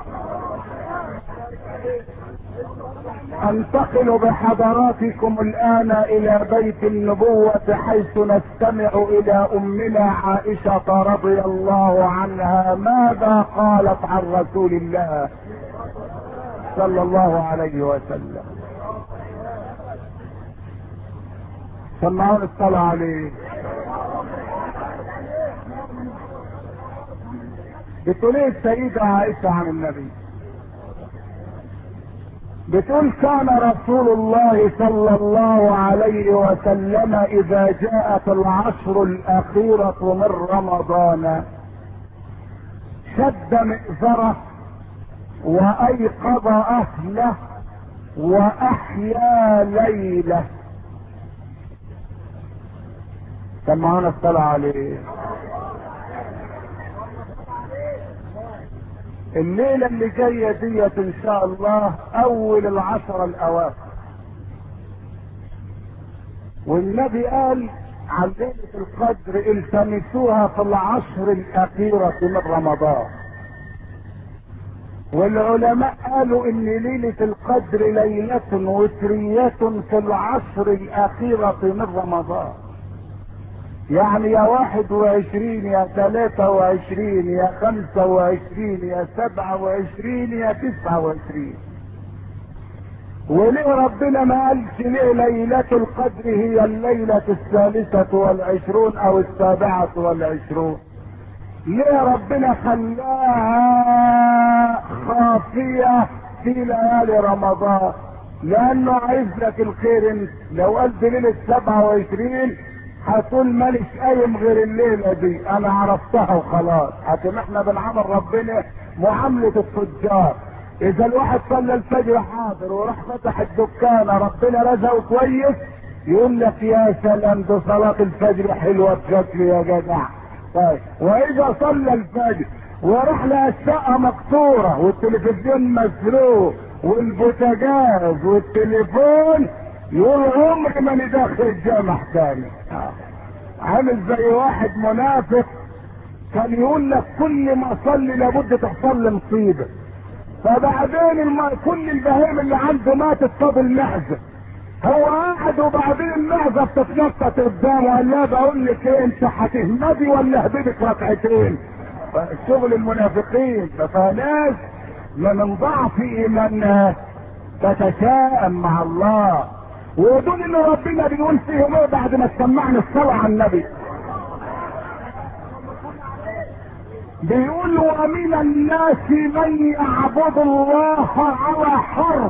انتقل بحضراتكم الان الى بيت النبوة حيث نستمع الى امنا عائشة رضي الله عنها ماذا قالت عن رسول الله صلى الله عليه وسلم. سمعوني الصلاة عليه. بتقول ايه السيدة عائشة عن النبي؟ بتقول كان رسول الله صلى الله عليه وسلم اذا جاءت العشر الاخيرة من رمضان شد مئزره وايقظ اهله واحيا ليله. كان معانا الصلاة عليه. الليلة اللي جاية ديت ان شاء الله اول العشر الاواخر، والنبي قال عن ليلة القدر التمسوها في العشر الاخيرة من رمضان، والعلماء قالوا ان ليلة القدر ليلة وترية في العشر الاخيرة من رمضان، يعني يا 21 يا 23 يا 25 يا 27 يا 29. وليه ربنا ما قالش ليه ليلة القدر هي الليلة 23 او 27؟ ليه ربنا خلاها خافية في ليالي رمضان؟ لانه عايز لك الخير. انت لو قلت ليلة 27 هتقول ماليش قايم غير الليلة دي، انا عرفتها وخلاص. لكن احنا بنعامل ربنا معاملة التجار. اذا الواحد صلى الفجر حاضر وراح فتح الدكانة ربنا رزقه كويس، يقول لك يا سلام ده صلاة الفجر حلوة بشكل يا جدع. طيب واذا صلى الفجر وراح لها الشقة مكسورة والتلفزيون مسروق والبوتاجاز والتليفون، يقول عمري ما ندخل الجامع تاني. عامل زي واحد منافق كان يقول لك كل ما اصلي لابد تحصل لي مصيبه، فبعدين كل البهائم اللي عنده ماتت فاضل معزه، هو قاعد وبعدين المعزه بتتنطط قدامه، قال لا بقول لك ايه، انت هتهمدي ولا هديك ركعتين؟ شغل المنافقين. فناس من ضعف ايماننا تتشائم مع الله، ودول اللي ربنا بيقول فيهم ايه بعد ما سمعنا الصلاة على النبي؟ بيقول ومن الناس من يعبد الله على حرف،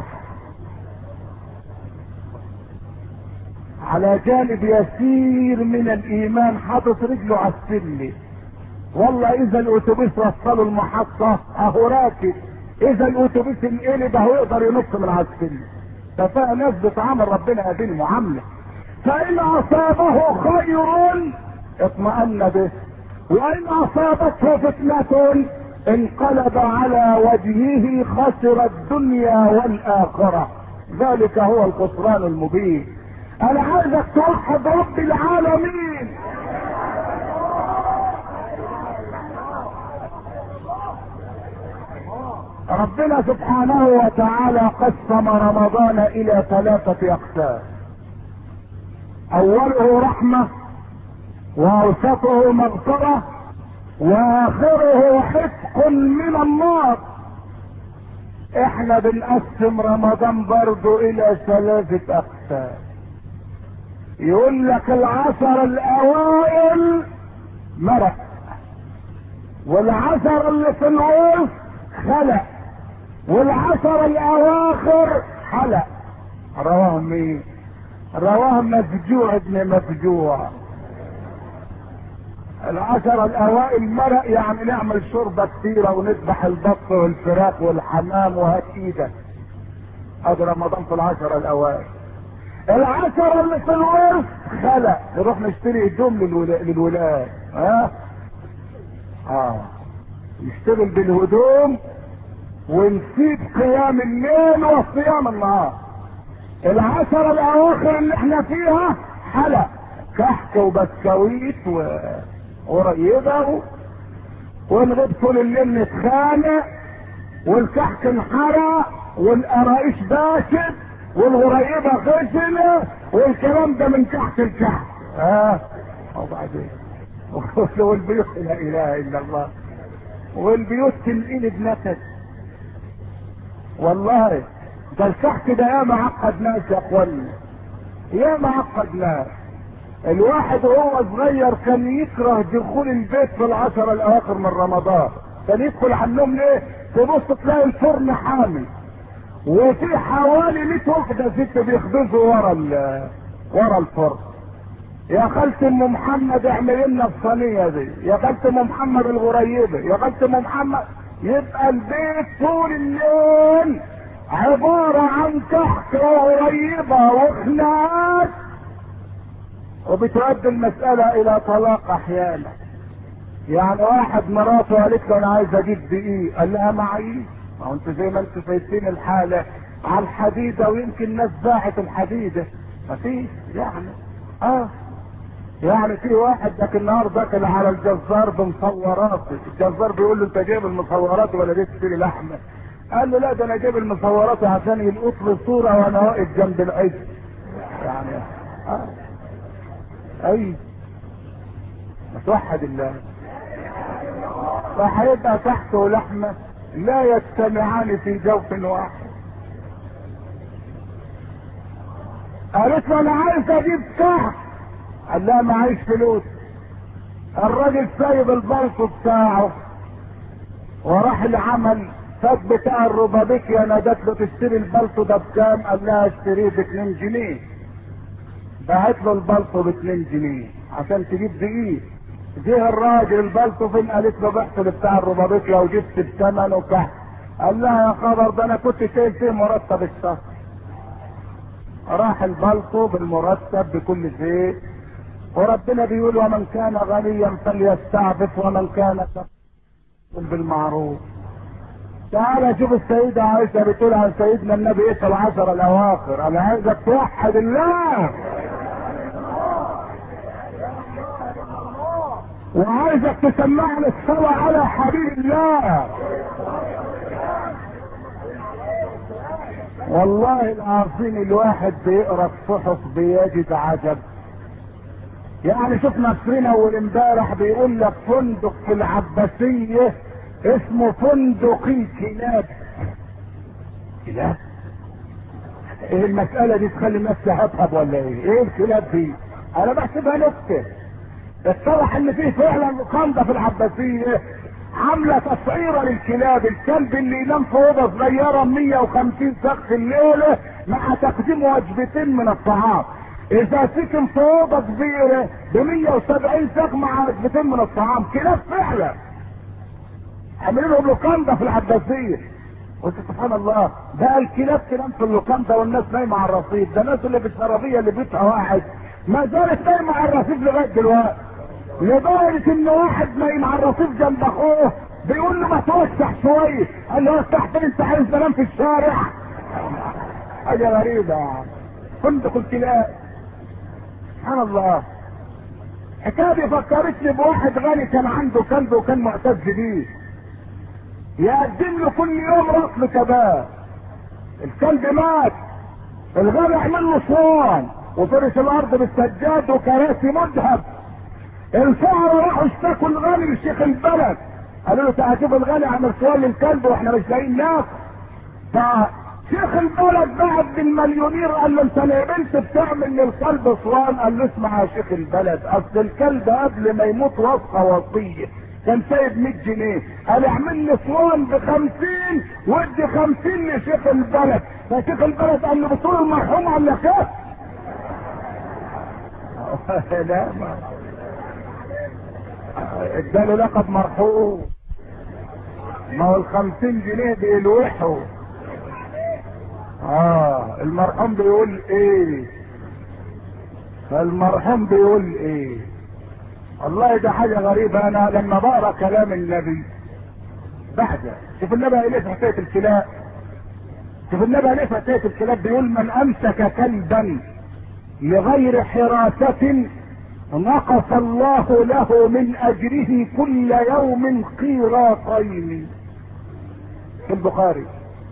على جانب يسير من الايمان، حاطط رجله على السلم. والله اذا الاتوبيس وصلوا المحطة اهو راكب، اذا الاتوبيس انقلب اهو يقدر ينط من على السلم. ففيها ناس بتعامل ربنا هذه المعامله. فان اصابه خير اطمأن به، وان اصابته فتنة انقلب على وجهه، خسر الدنيا والاخرة. ذلك هو الخسران المبين. انا عايزك توحد رب العالمين. ربنا سبحانه وتعالى قسم رمضان الى 3 اقسام: اوله رحمة، واوسطه مغفرة، واخره حفظ من النار. احنا بنقسم رمضان برضو الى 3 اقسام. يقول لك العشر الاوائل مرق، والعشر اللي في الوسط خلق، والعشر الاواخر حلق. رواه مين؟ رواه مفجوع ابن مفجوع. العشر الاوائل مرق، يعني نعمل شوربه كتيره ونذبح البط والفراخ والحمام وهات ايدك. هذا رمضان في العشر الاوائل. العشر اللي في الوسط خلق، نروح نشتري هدوم للولاد. نشتغل بالهدوم ونسيب قيام الليل وصيام النهار. العشر الاواخر اللي احنا فيها حلق، كحك وبسكويت وقريبه، ونغيب طول الليل نتخانق، والكحك انحرق، والقرايش باشت، والغريبه خشنه، والكلام ده من كحك الكحك. وبعدين والبيوت لا اله الا الله، والبيوت تنقلب نكد. والله ده الكحك ده يا معقد ناس يا اخوانا، يا معقد ناس. الواحد وهو صغير كان يكره دخول البيت في العشر الاواخر من رمضان. كان يدخل على النوم ليه؟ تبص تلاقي الفرن حامي، وفي حوالي 100 وحده ست بيخبزوا ورا الفرن. يا خالة ام محمد اعمل لنا الصينيه دي، يا خالة ام محمد الغريبه، يا خالة ام محمد. يبقى البيت طول الليل عباره عن كحك وغريبه وخناقات، وبتؤدي المساله الى طلاق احيانا. يعني واحد مراته قالت له انا عايز اجيب دقيق، قال لها معيش. ما هو انتوا زي ما انتوا شايفين الحاله على الحديده، ويمكن الناس باعت الحديده مفيش يعني. يعني في واحد ذاك النهار داخل على الجزار بمصورات، الجزار بيقول له انت جايب المصورات ولا جاي تشتري لحمه؟ قال له لا ده انا جايب المصورات عشان يلقط لي صوره وانا واقف جنب العيش. يعني اي توحد الله. فهيبقى تحته لحمه لا يجتمعان في جوف واحد. قالت له انا عايز اجيب كحك، قال لها معيش فلوس. الراجل سايب البلطو بتاعه وراح العمل، فات بتاع الربابيكيا نادت له تشتري البلطو ده بكام؟ قال لها اشتريه ب2 جنيه. باعت له البلطو ب2 جنيه عشان تجيب دقيق. جه الراجل البلطو فين؟ قالت له بعته بتاع الربابيكيا وجبت بثمنه كحك. قال لها يا خبر ده انا كنت شايل فيه مرتب الشهر. راح البلطو بالمرتب بكل شيء، وربنا بيقول ومن كان غنيا فليستعفف ومن كان بالمعروف. تعالى شوف السيدة عائشة بتقول عن سيدنا النبي ايه في العشر الاواخر. انا عايزك توحد الله، وعايزك تسمعني الصلاة على حبيب الله. والله العظيم الواحد بيقرا الصحف بيجد عجب. يعني شوف نصرنا اول امبارح بيقول لك فندق في العباسية اسمه فندق الكلاب. كلاب؟ ايه المسألة دي تخلي الناس تهبهب ولا ايه؟ ايه الكلاب دي؟ انا بحسبها نكتة. اتضح ان فيه فعلا لوكاندا في العباسية عاملة تسعيرة للكلاب. الكلب اللي ينام في اوضة صغيرة 150 سقف الليلة مع تقديم وجبتين من الطعام. اذا سكن في اوضة كبيرة ب170 سقف مع وجبتين من الطعام. كلاب فعلا عاملين لهم لوكاندا في العباسية. قلت سبحان الله، بقى الكلاب تنام في اللوكاندا والناس نايمة على الرصيف. ده الناس اللي في الشرابية اللي بيتها واحد ما زالت نايمة على الرصيف لغاية دلوقتي، لدرجة ان واحد نايم على الرصيف جنب اخوه بيقول له ما توسع شوية. قال له وسع فين؟ انت عايز تنام في الشارع؟ حاجة غريبة. فندق الكلاب سبحان الله. الحكاية دي فكرتني بواحد غني كان عنده كلب وكان معتز بيه، يقدم له كل يوم رطل كباب. الكلب مات، الغني عمل له صوان وفرش الارض بالسجاد وكراسي مذهب. الفقراء راحوا اشتكوا الغني لشيخ البلد، قالوا له تعال شوف الغني عمل صوان للكلب واحنا مش لاقيين ناس. فشيخ البلد بعد بالمليونير قال له انت ليه بنت بتعمل للكلب صوان؟ قال له اسمع يا شيخ البلد، اصل الكلب قبل ما يموت وصى وصيه كان سايب 100 جنيه، قال اعمل لي صوان ب50 وادي 50 لشيخ البلد. فشيخ البلد قال له بتقول المرحوم قال لك ايه؟ لا ما اداله لقب مرحوم. ما هو ال50 جنيه بيلوحوا. المرحوم بيقول ايه؟ فالمرحوم بيقول ايه؟ والله ده حاجة غريبة. انا لما بقرا كلام النبي بحزن. شوف النبي قال ايه في حكاية الكلاب. شوف النبي قال ايه في حكاية الكلاب. بيقول من امسك كلبا لغير حراسة نقص الله له من اجره كل يوم قيراطين. في البخاري.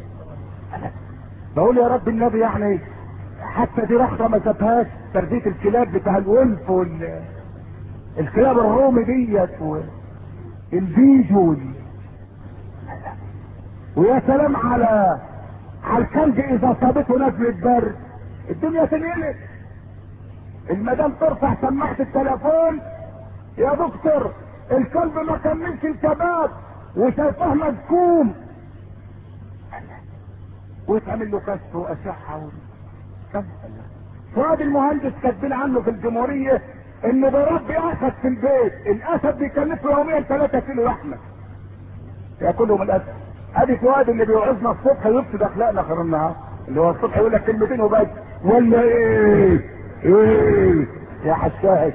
بقول يا رب النبي يعني حتى دي رحمة ما سابهاش. تربية الكلاب بتاع الولف الكلاب الرومي ديت والبيجو ويا سلام على الكلب اذا صابته نزلة برد الدنيا تنقلب. المدام ترفع سماعة التليفون يا دكتور الكلب ما كملش الكباب وشايفاه مسكوم ويتعمل له كشف واشعه. فؤاد المهندس كاتبين عنه في الجمهورية انه بربي اسد في البيت، الاسد بيكلف له يوميا 3 كيلو لحمه ياكلهم الاسد. ادي فؤاد اللي بيوعظنا الصبح يفسد اخلاقنا اخر النهار، اللي هو الصبح يقول لك كلمتين وبس، ولا ايه يا حشاش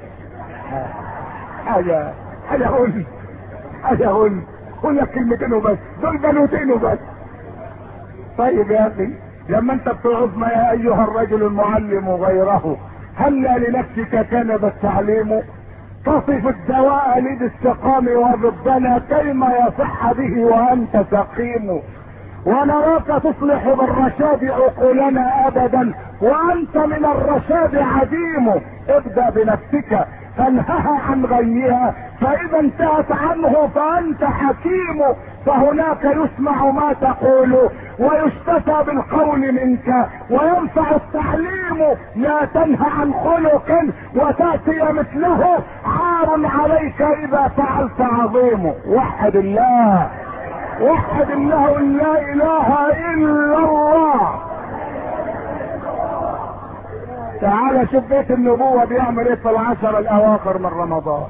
حاجه قول لك كلمتين وبس، دول بنوتين وبس. طيب يا اخي لما انت بتوعظنا يا ايها الرجل المعلم غيره، هلا لنفسك كان بالتعليم، تصف الدواء للاستقام وضدنا كيما يصح به وانت سقيم، ونراك تصلح بالرشاد عقولنا ابدا وانت من الرشاد عديم. ابدأ بنفسك فانهها عن غيها، فاذا انتهت عنه فانت حكيم، فهناك يسمع ما تقول ويشتفى بالقول منك وينفع التعليم. لا تنهى عن خلق وتأتي مثله، عار عليك اذا فعلت عظيم. وحد الله لا اله الا الله. تعال شوف بيت النبوة بيعمل ايه في العشر الاواخر من رمضان.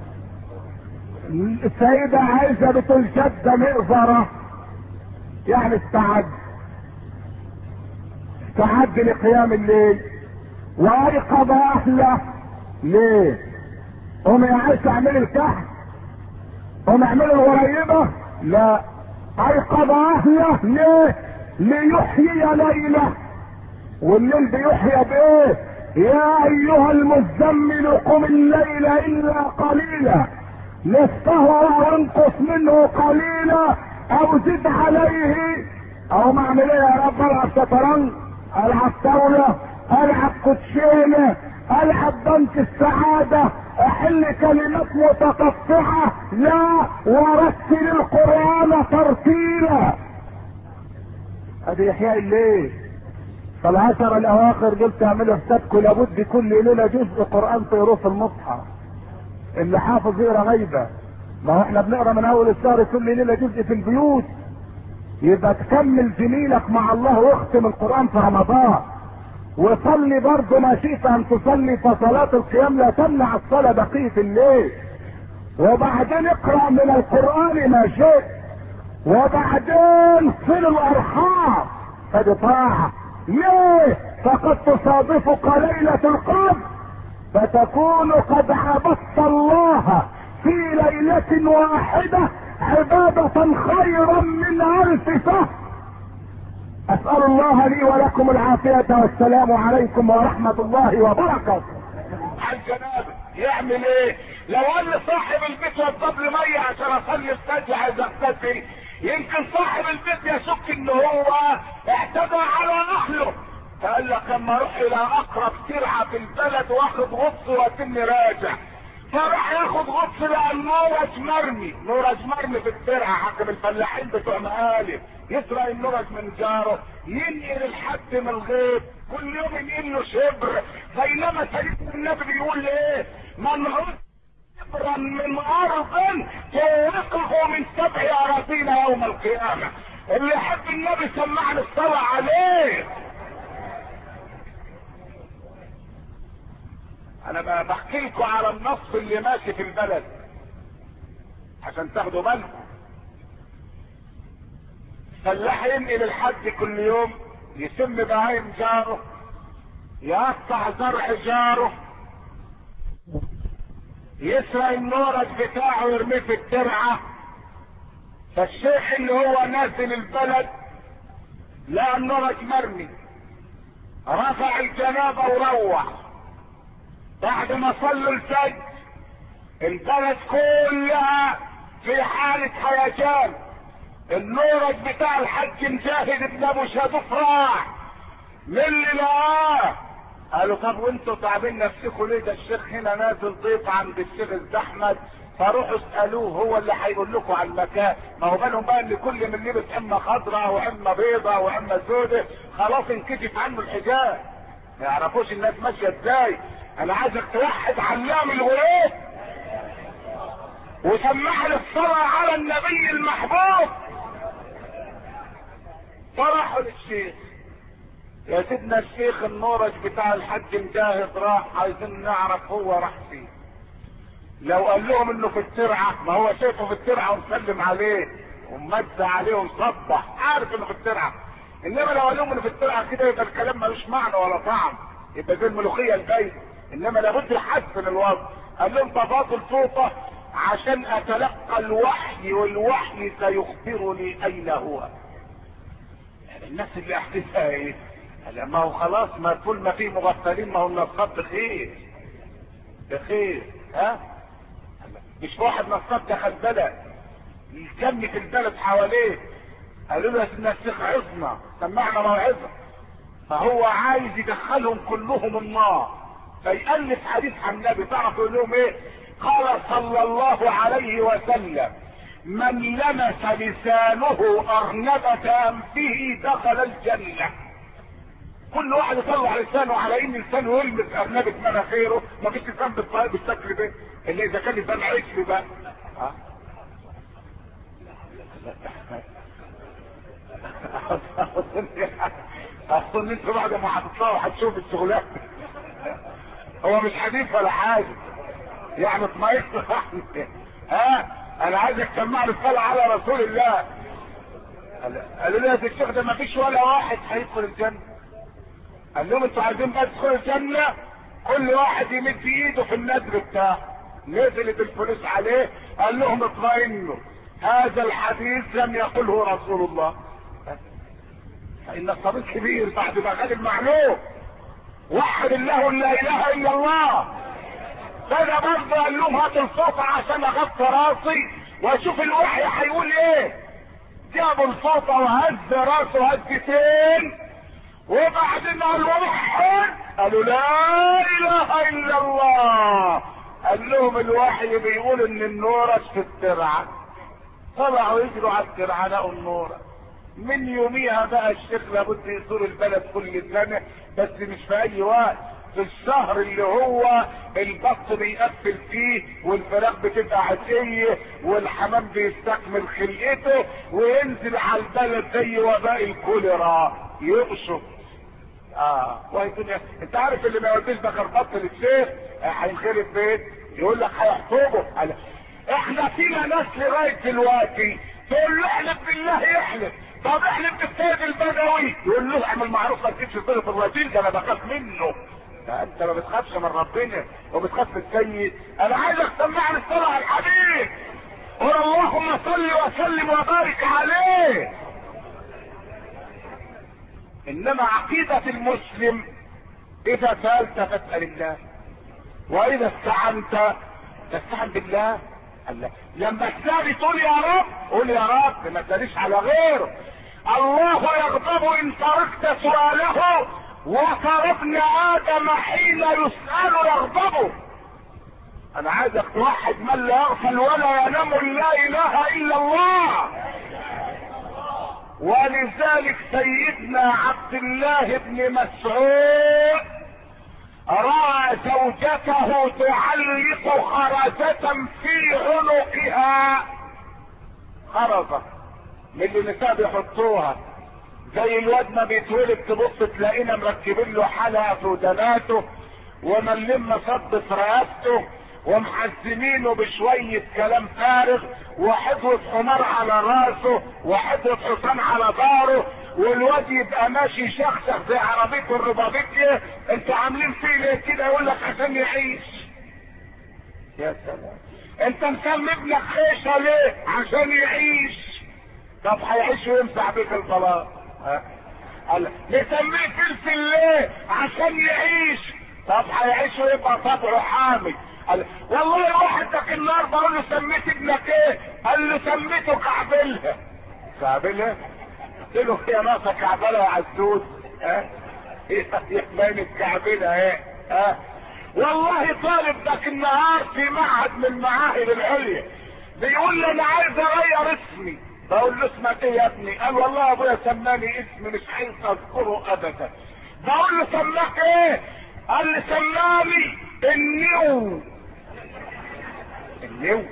السيدة عائشة بتقول شد مئزرة، يعني استعد لقيام الليل وايقظ اهله. ليه؟ قوم يا عائشة اعملي الكحك، قوم اعملي الغريبة. لا، ايقظ اهله. ليه؟ ليحيي ليله، والليل بيحيى بايه؟ يا ايها المزمل قم الليل الا قليلا نصفه او انقص منه قليلا او زد عليه. او ما اعمل ايه يا رب؟ العب شطرنج، العب طاوله، العب كوتشينه، العب بنك السعاده، احل كلمات متقطعه. لا، ورتل القران ترتيلا. ادي احياء الليل. فالعشر الاواخر دول تعملوا حسابكم لابد كل ليله جزء قران تقروه في المصحف. اللي حافظ يقرا غيبه، ما هو احنا بنقرا من اول الشهر كل ليله جزء في البيوت. يبقى تكمل زميلك مع الله واختم القران في رمضان. وصلي برضه ما شئت ان تصلي، فصلاه القيام لا تمنع الصلاه بقيه الليل. وبعدين اقرا من القران ما شئت، وبعدين صل الارحام، فدي طاعه. ليه؟ فقد تصادفك ليلة القدر فتكون قد عبدت الله في ليلة واحدة عبادة خيرا من 1000 شهر. اسأل الله لي ولكم العافية، والسلام عليكم ورحمة الله وبركاته. الجنابة يعمل ايه؟ لو قال لي صاحب البيت وضب لي مية عشان اصلي السجدة عايز اغتسل، يمكن صاحب البيت يشك ان هو اعتدى على اهله، فقال لك لما اروح الى اقرب ترعه في البلد واخد غطس واتم راجع، فراح ياخد غطس لقى النورج مرمي في الترعه. حكم الفلاحين بتوع مقالب يسرق النورج من جاره، ينقل الحد من الغيط، كل يوم ينقل له شبر. بينما سيدنا النبي بيقول ايه؟ من عد شبرا من ارض فوقه من 7 اراضين يوم القيامه. اللي يحب النبي سمعني الصلاه عليه. انا بحكي لكم على النص اللي ماشي في البلد عشان تاخدوا بالكم. فلاح ينقل الحد كل يوم، يسم بهايم جاره، يقطع زرع جاره، يسرق النورج بتاعه يرميه في الترعه. فالشيخ اللي هو نازل البلد لقى النورج مرمي، رفع الجنابه وروح. بعد ما صلوا الفجر البلد كلها في حالة هيجان. النورج بتاع الحج مجاهد ابن ابو شادوف راح من اللي لقاه. قالوا طب وانتوا تعبين نفسكم ليه؟ ده الشيخ هنا نازل ضيف عند الشيخ الزحمد، فروحوا اسالوه هو اللي هيقول لكم على المكان. ما هو بالهم بقى ان كل من لبس اما خضراء واما بيضاء واما سوداء خلاص انكشف عنه الحجاب، ما يعرفوش الناس ماشيه ازاي. انا عايزك توحد علام الغيوب وسمح لي الصلاة على النبي المحبوب. فرحوا للشيخ يا سيدنا الشيخ النورج بتاع الحج مجاهد راح، عايزين نعرف هو راح فين. لو قال لهم انه في الترعه، ما هو شايفه في الترعه ومسلم عليه وممسى عليه ومصبح، عارف انه في الترعه. انما لو قال لهم انه في الترعه كده يبقى الكلام ملوش معنى ولا طعم، يبقى زي الملوخيه البايت. انما لابد يحسن الوضع. قال لهم تفاصل الفوطه عشان اتلقى الوحي، والوحي سيخبرني اين هو. يعني الناس اللي احدثها ايه؟ ما هو خلاص، ما كل ما فيه مغفلين، ما هو النصاب بخير بخير. ها مش واحد نصاب دخل بلد يكمي في البلد حواليه، قالوا له يا سيدنا الشيخ عظنا سمعنا موعظه، فهو عايز يدخلهم كلهم النار، فيألف حديث عن النبي. تعرف يقول لهم ايه؟ قال صلى الله عليه وسلم: من لمس لسانه أرنبة أنفه دخل الجنة. كل واحد يطلع لسانه على ان لسانه يلمس أرنبة مناخيره، ما فيش لسان بالشكل ده اللي اذا كان لسان عشري بقى. اظن انتوا بعد ما هتطلعوا هتشوف الشغلات. هو مش حديث ولا حاجه يعني، اطمئن. انا عايزك تسمعني الصلاه على رسول الله. قالوا لي يا الشيخ ده ما فيش ولا واحد هيدخل الجنه. قال لهم انتوا عايزين بقى تدخلوا الجنه، كل واحد يمد ايده في النذر بتاعه، نزلت الفلوس عليه. قال لهم اطمئنوا، هذا الحديث لم يقله رسول الله. فإن الطبيب كبير بعد ما خد المعلوم. وحد الله لا اله الا الله. فانا برضه قال لهم هاتوا الفوطه عشان اغطي راسي واشوف الوحي هيقول ايه. جابوا الفوطه وهز راسه هزتين، وبعدين قال وحد، قالوا لا اله الا الله. قال لهم الوحي بيقول ان النورج في الترعه. طلعوا يجروا على الترعه لقوا النورج. من يوميها بقى الشيخ لابد يزور البلد كل سنه، بس مش في اي وقت، في الشهر اللي هو البط بيقفل فيه والفراخ بتبقى عشيه والحمام بيستكمل خلقته، وينزل على البلد زي وباء الكوليرا يقشط. انت عارف اللي ما يوديش بكر بط للشيخ هينخرب بيت، يقول لك هيحطبه. احنا فينا ناس لغايه دلوقتي تقول له احلف بالله يحلف، طب احلف بالسيد البدوي، يقول له اعمل معروف ما تجيبش صله الرجل، ده انا بخاف منه. انت ما بتخافش من ربنا وبتخاف من السيد. انا عايزك تسمعني الصلاه على الحبيب، قول اللهم صل وسلم وبارك عليه. انما عقيده المسلم اذا سالت فاسال الله، واذا استعنت تستعن بالله. لما تسالي تقول يا رب، قول يا رب، ما تساليش على غيره. الله يغضب ان تركت سؤاله، وترى ابن ادم حين يسال يغضب. انا عايزك توحد من لا يغفل ولا ينام لا اله الا الله. ولذلك سيدنا عبد الله بن مسعود راى زوجته تعلق خرزة في عنقها، خرزة من اللي النساء بيحطوها زي الواد ما بيتولد، تبص تلاقينا مركبين له حلقه في ودناته وملم مصب في رقبته ومحزمينه بشويه كلام فارغ، وحفظ حمار على راسه وحفظ حصان على ظهره، والواد يبقى ماشي شخشخ زي عربيته الربابيكيه. انتوا عاملين فيه ليه كده؟ يقول لك عشان يعيش. يا سلام، انت مسمي ابنك خيشه ليه؟ عشان يعيش. طب هيعيش ويمسح بيك البلاط. نسميه فلفل ليه؟ عشان يعيش. طب هيعيش ويبقى طبعه حامي. والله واحد ذاك النهار بقول له سميت ابنك ايه؟ قال له سميته كعبلها. كعبلها؟ قلت له يا ناقصه كعبلها يا عزوز. يا مان الكعبلها ايه؟ والله طالب ذاك النهار في معهد من معاهد العليا بيقول لي انا عايز اغير اسمي. بقول له اسمك ايه يا ابني؟ قال والله ابويا سماني اسم مش عايز اذكره ابدا. بقول له سماك ايه؟ قال لي سماني النيو. النيو؟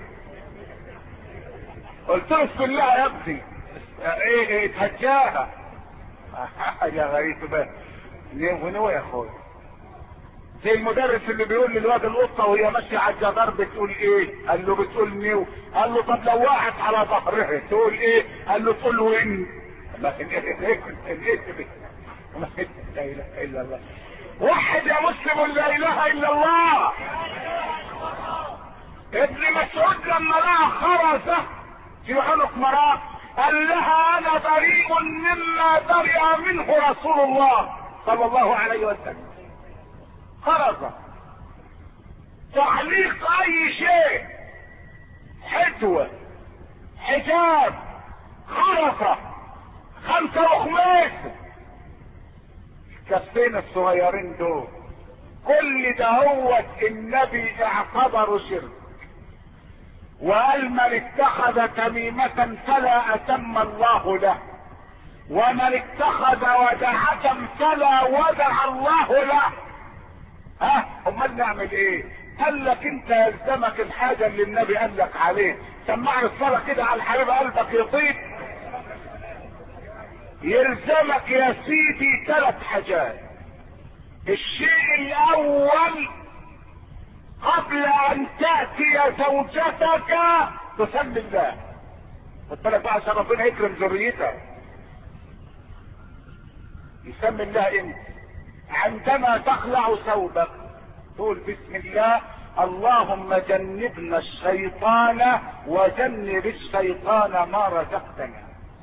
قلت له بسم الله يا ابني. ايه اتهجاها. حاجه غريبه بقى. نو يا اخويا. زي المدرس اللي بيقول للواد القطه وهي ماشيه على الجدار بتقول ايه؟ قال له بتقول نيو. قال له طب لو وقعت على ظهرها تقول ايه؟ قال له تقول وين. لا اله الا الله. وحد يا مسلم لا اله الا الله. ابن مسعود لما لقى خرزه في عنق مراه قال لها انا بريء مما برئ منه رسول الله صلى الله عليه وسلم. خرزه تعليق اي شيء، حتوه، حجاب، خرزه، 5 وخميس، الكفين الصغيرين دول كل ده هو النبي اعتبره شرك، وقال من اتخذ تميمة فلا اتم الله له، ومن اتخذ ودعة فلا ودع الله له. امال نعمل ايه؟ قال لك انت يلزمك الحاجة اللي النبي قال لك عليه. سمعني الصلاة كده على الحبيب قلبك يطيب. يلزمك يا سيدي 3 حاجات. الشيء الاول قبل ان تأتي زوجتك تسمي الله. خد بالك بقى عشان ربنا يكرم ذريتك. يسمي الله انت عندما تخلع ثوبك تقول بسم الله اللهم جنبنا الشيطان وجنب الشيطان ما رزقتنا.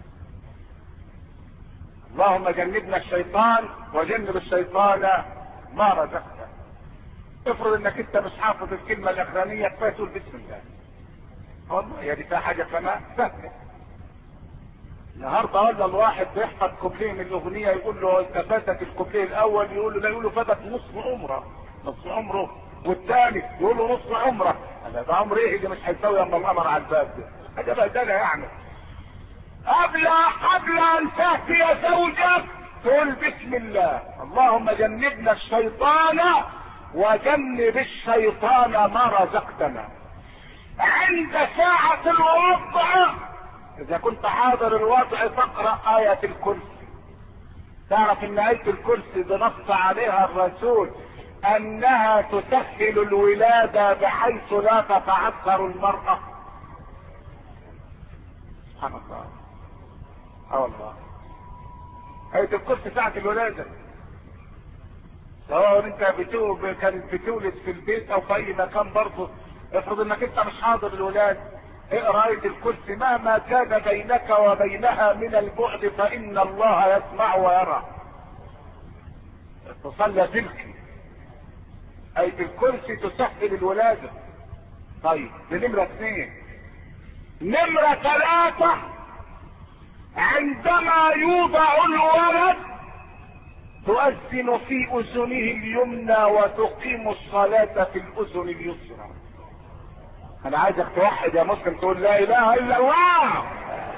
اللهم جنبنا الشيطان وجنب الشيطان ما رزقتنا. افرض انك انت مش حافظ الكلمه الاخرانيه كفايه تقول بسم الله. والله يا دي فيها حاجه كمان سهله. النهارده ولا الواحد بيحفظ كوبليه من الاغنيه يقول له انت فاتك الكوبليه الاول، يقول له لا، يقول له فاتك نصف عمره، والثاني يقول له نصف عمره. ده عمر ايه اللي مش هيساوي اما القمر على الباب ده؟ حاجه بهدله يعني. قبل ان تأتي زوجك تقول بسم الله اللهم جنبنا الشيطان وجنب الشيطان ما رزقتنا. عند ساعة الوضع اذا كنت حاضر الوضع تقرأ آية الكرسي. تعرف ان آية الكرسي بنص عليها الرسول انها تسهل الولادة بحيث لا تتعثر المرأة. سبحان الله. والله آية الكرسي ساعة الولادة، سواء انت كانت بتولد في البيت او في اي مكان برضه. افرض انك انت مش حاضر الولادة، اقرا آية الكرسي مهما كان بينك وبينها من البعد فان الله يسمع ويرى. تصلى تلك آية الكرسي تسهل الولادة. طيب دي نمرة 2. نمرة 3 عندما يوضع الولد تؤذن في اذنه اليمنى وتقيم الصلاة في الاذن اليسرى. انا عايزك توحد يا مسلم تقول لا اله الا الله.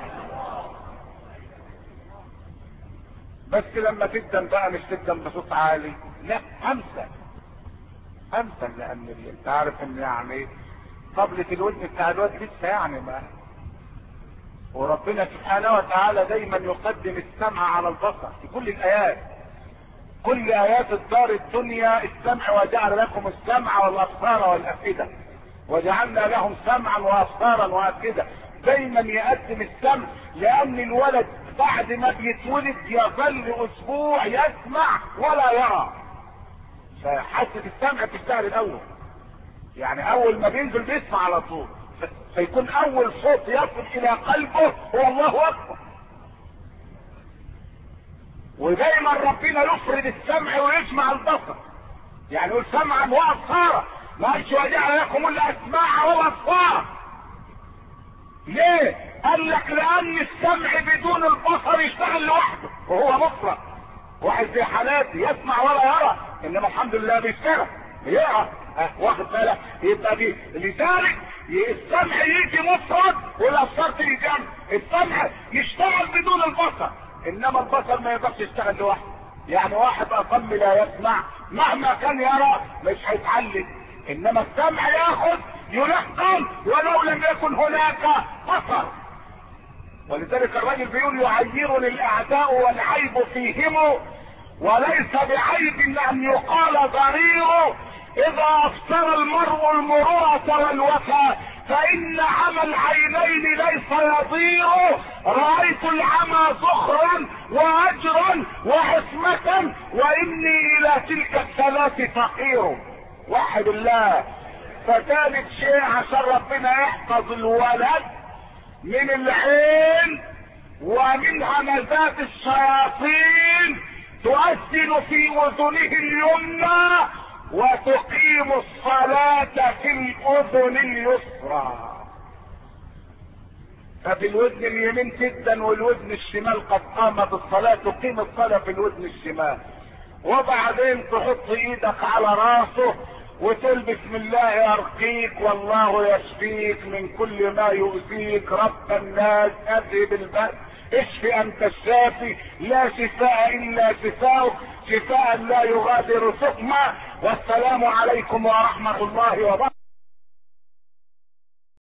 بس لما تدم بقى مش تدم بصوت عالي، لا، همسة لان انت عارف ان يعني طبلة الودن بتاع الواد لسه يعني ما. وربنا سبحانه وتعالى دايما يقدم السمع على البصر في كل الايات. كل ايات الدار الدنيا السمع، وجعل لكم السمع والابصار والافئدة، وجعلنا لهم سمعا وابصارا وافئدة. دايما يقدم السمع لان الولد بعد ما بيتولد يظل اسبوع يسمع ولا يرى، فحاسة السمع بتشتغل الاول. يعني اول ما بينزل بيسمع على طول، فيكون اول صوت يصل الى قلبه هو الله اكبر. ودايما ربنا يفرد السمع ويجمع البصر، يعني يقول سمعا وابصارا، ما قالش وجعل لكم الاسماع والابصار. ليه؟ قال لك لان السمع بدون البصر يشتغل لوحده وهو مفرد. واحد زي حالاتي يسمع ولا يرى، انما الحمد لله بيشتغل يقرا. واخد بالك؟ يبقى دي لذلك السمع يجي مفرد والابصار تيجي جنب. السمع يشتغل بدون البصر، انما البصر ما يقدرش يشتغل لوحده. يعني واحد اقل لا يسمع مهما كان يرى مش هيتعلم، انما السمع ياخذ يلقن ولو لم يكن هناك بصر. ولذلك الرجل بيقول يعيرني الاعداء والعيب فيهم وليس بعيب ان يقال ضرير اذا افسر المرء المرورة والوفاء، فان عمى العينين ليس يضير. رأيت العمى زخرا واجرا وعصمة، واني الى تلك الثلاث فقير. وحد الله. فثالث شيء عشان ربنا يحفظ الولد من العين ومن همزات الشياطين، تؤذن في اذنه اليمنى وتقيم الصلاة في الاذن اليسرى. ففي الودن اليمين جدا والودن الشمال قد قامت الصلاة، تقيم الصلاة في الودن الشمال. وبعدين تحط ايدك على راسه وتقول بسم الله يرقيك والله يشفيك من كل ما يؤذيك، رب الناس اذهب البأس اشفي انت الشافي، لا شفاء الا شفاؤك، شفاء لا يغادر سقما. والسلام عليكم ورحمة الله وبركاته.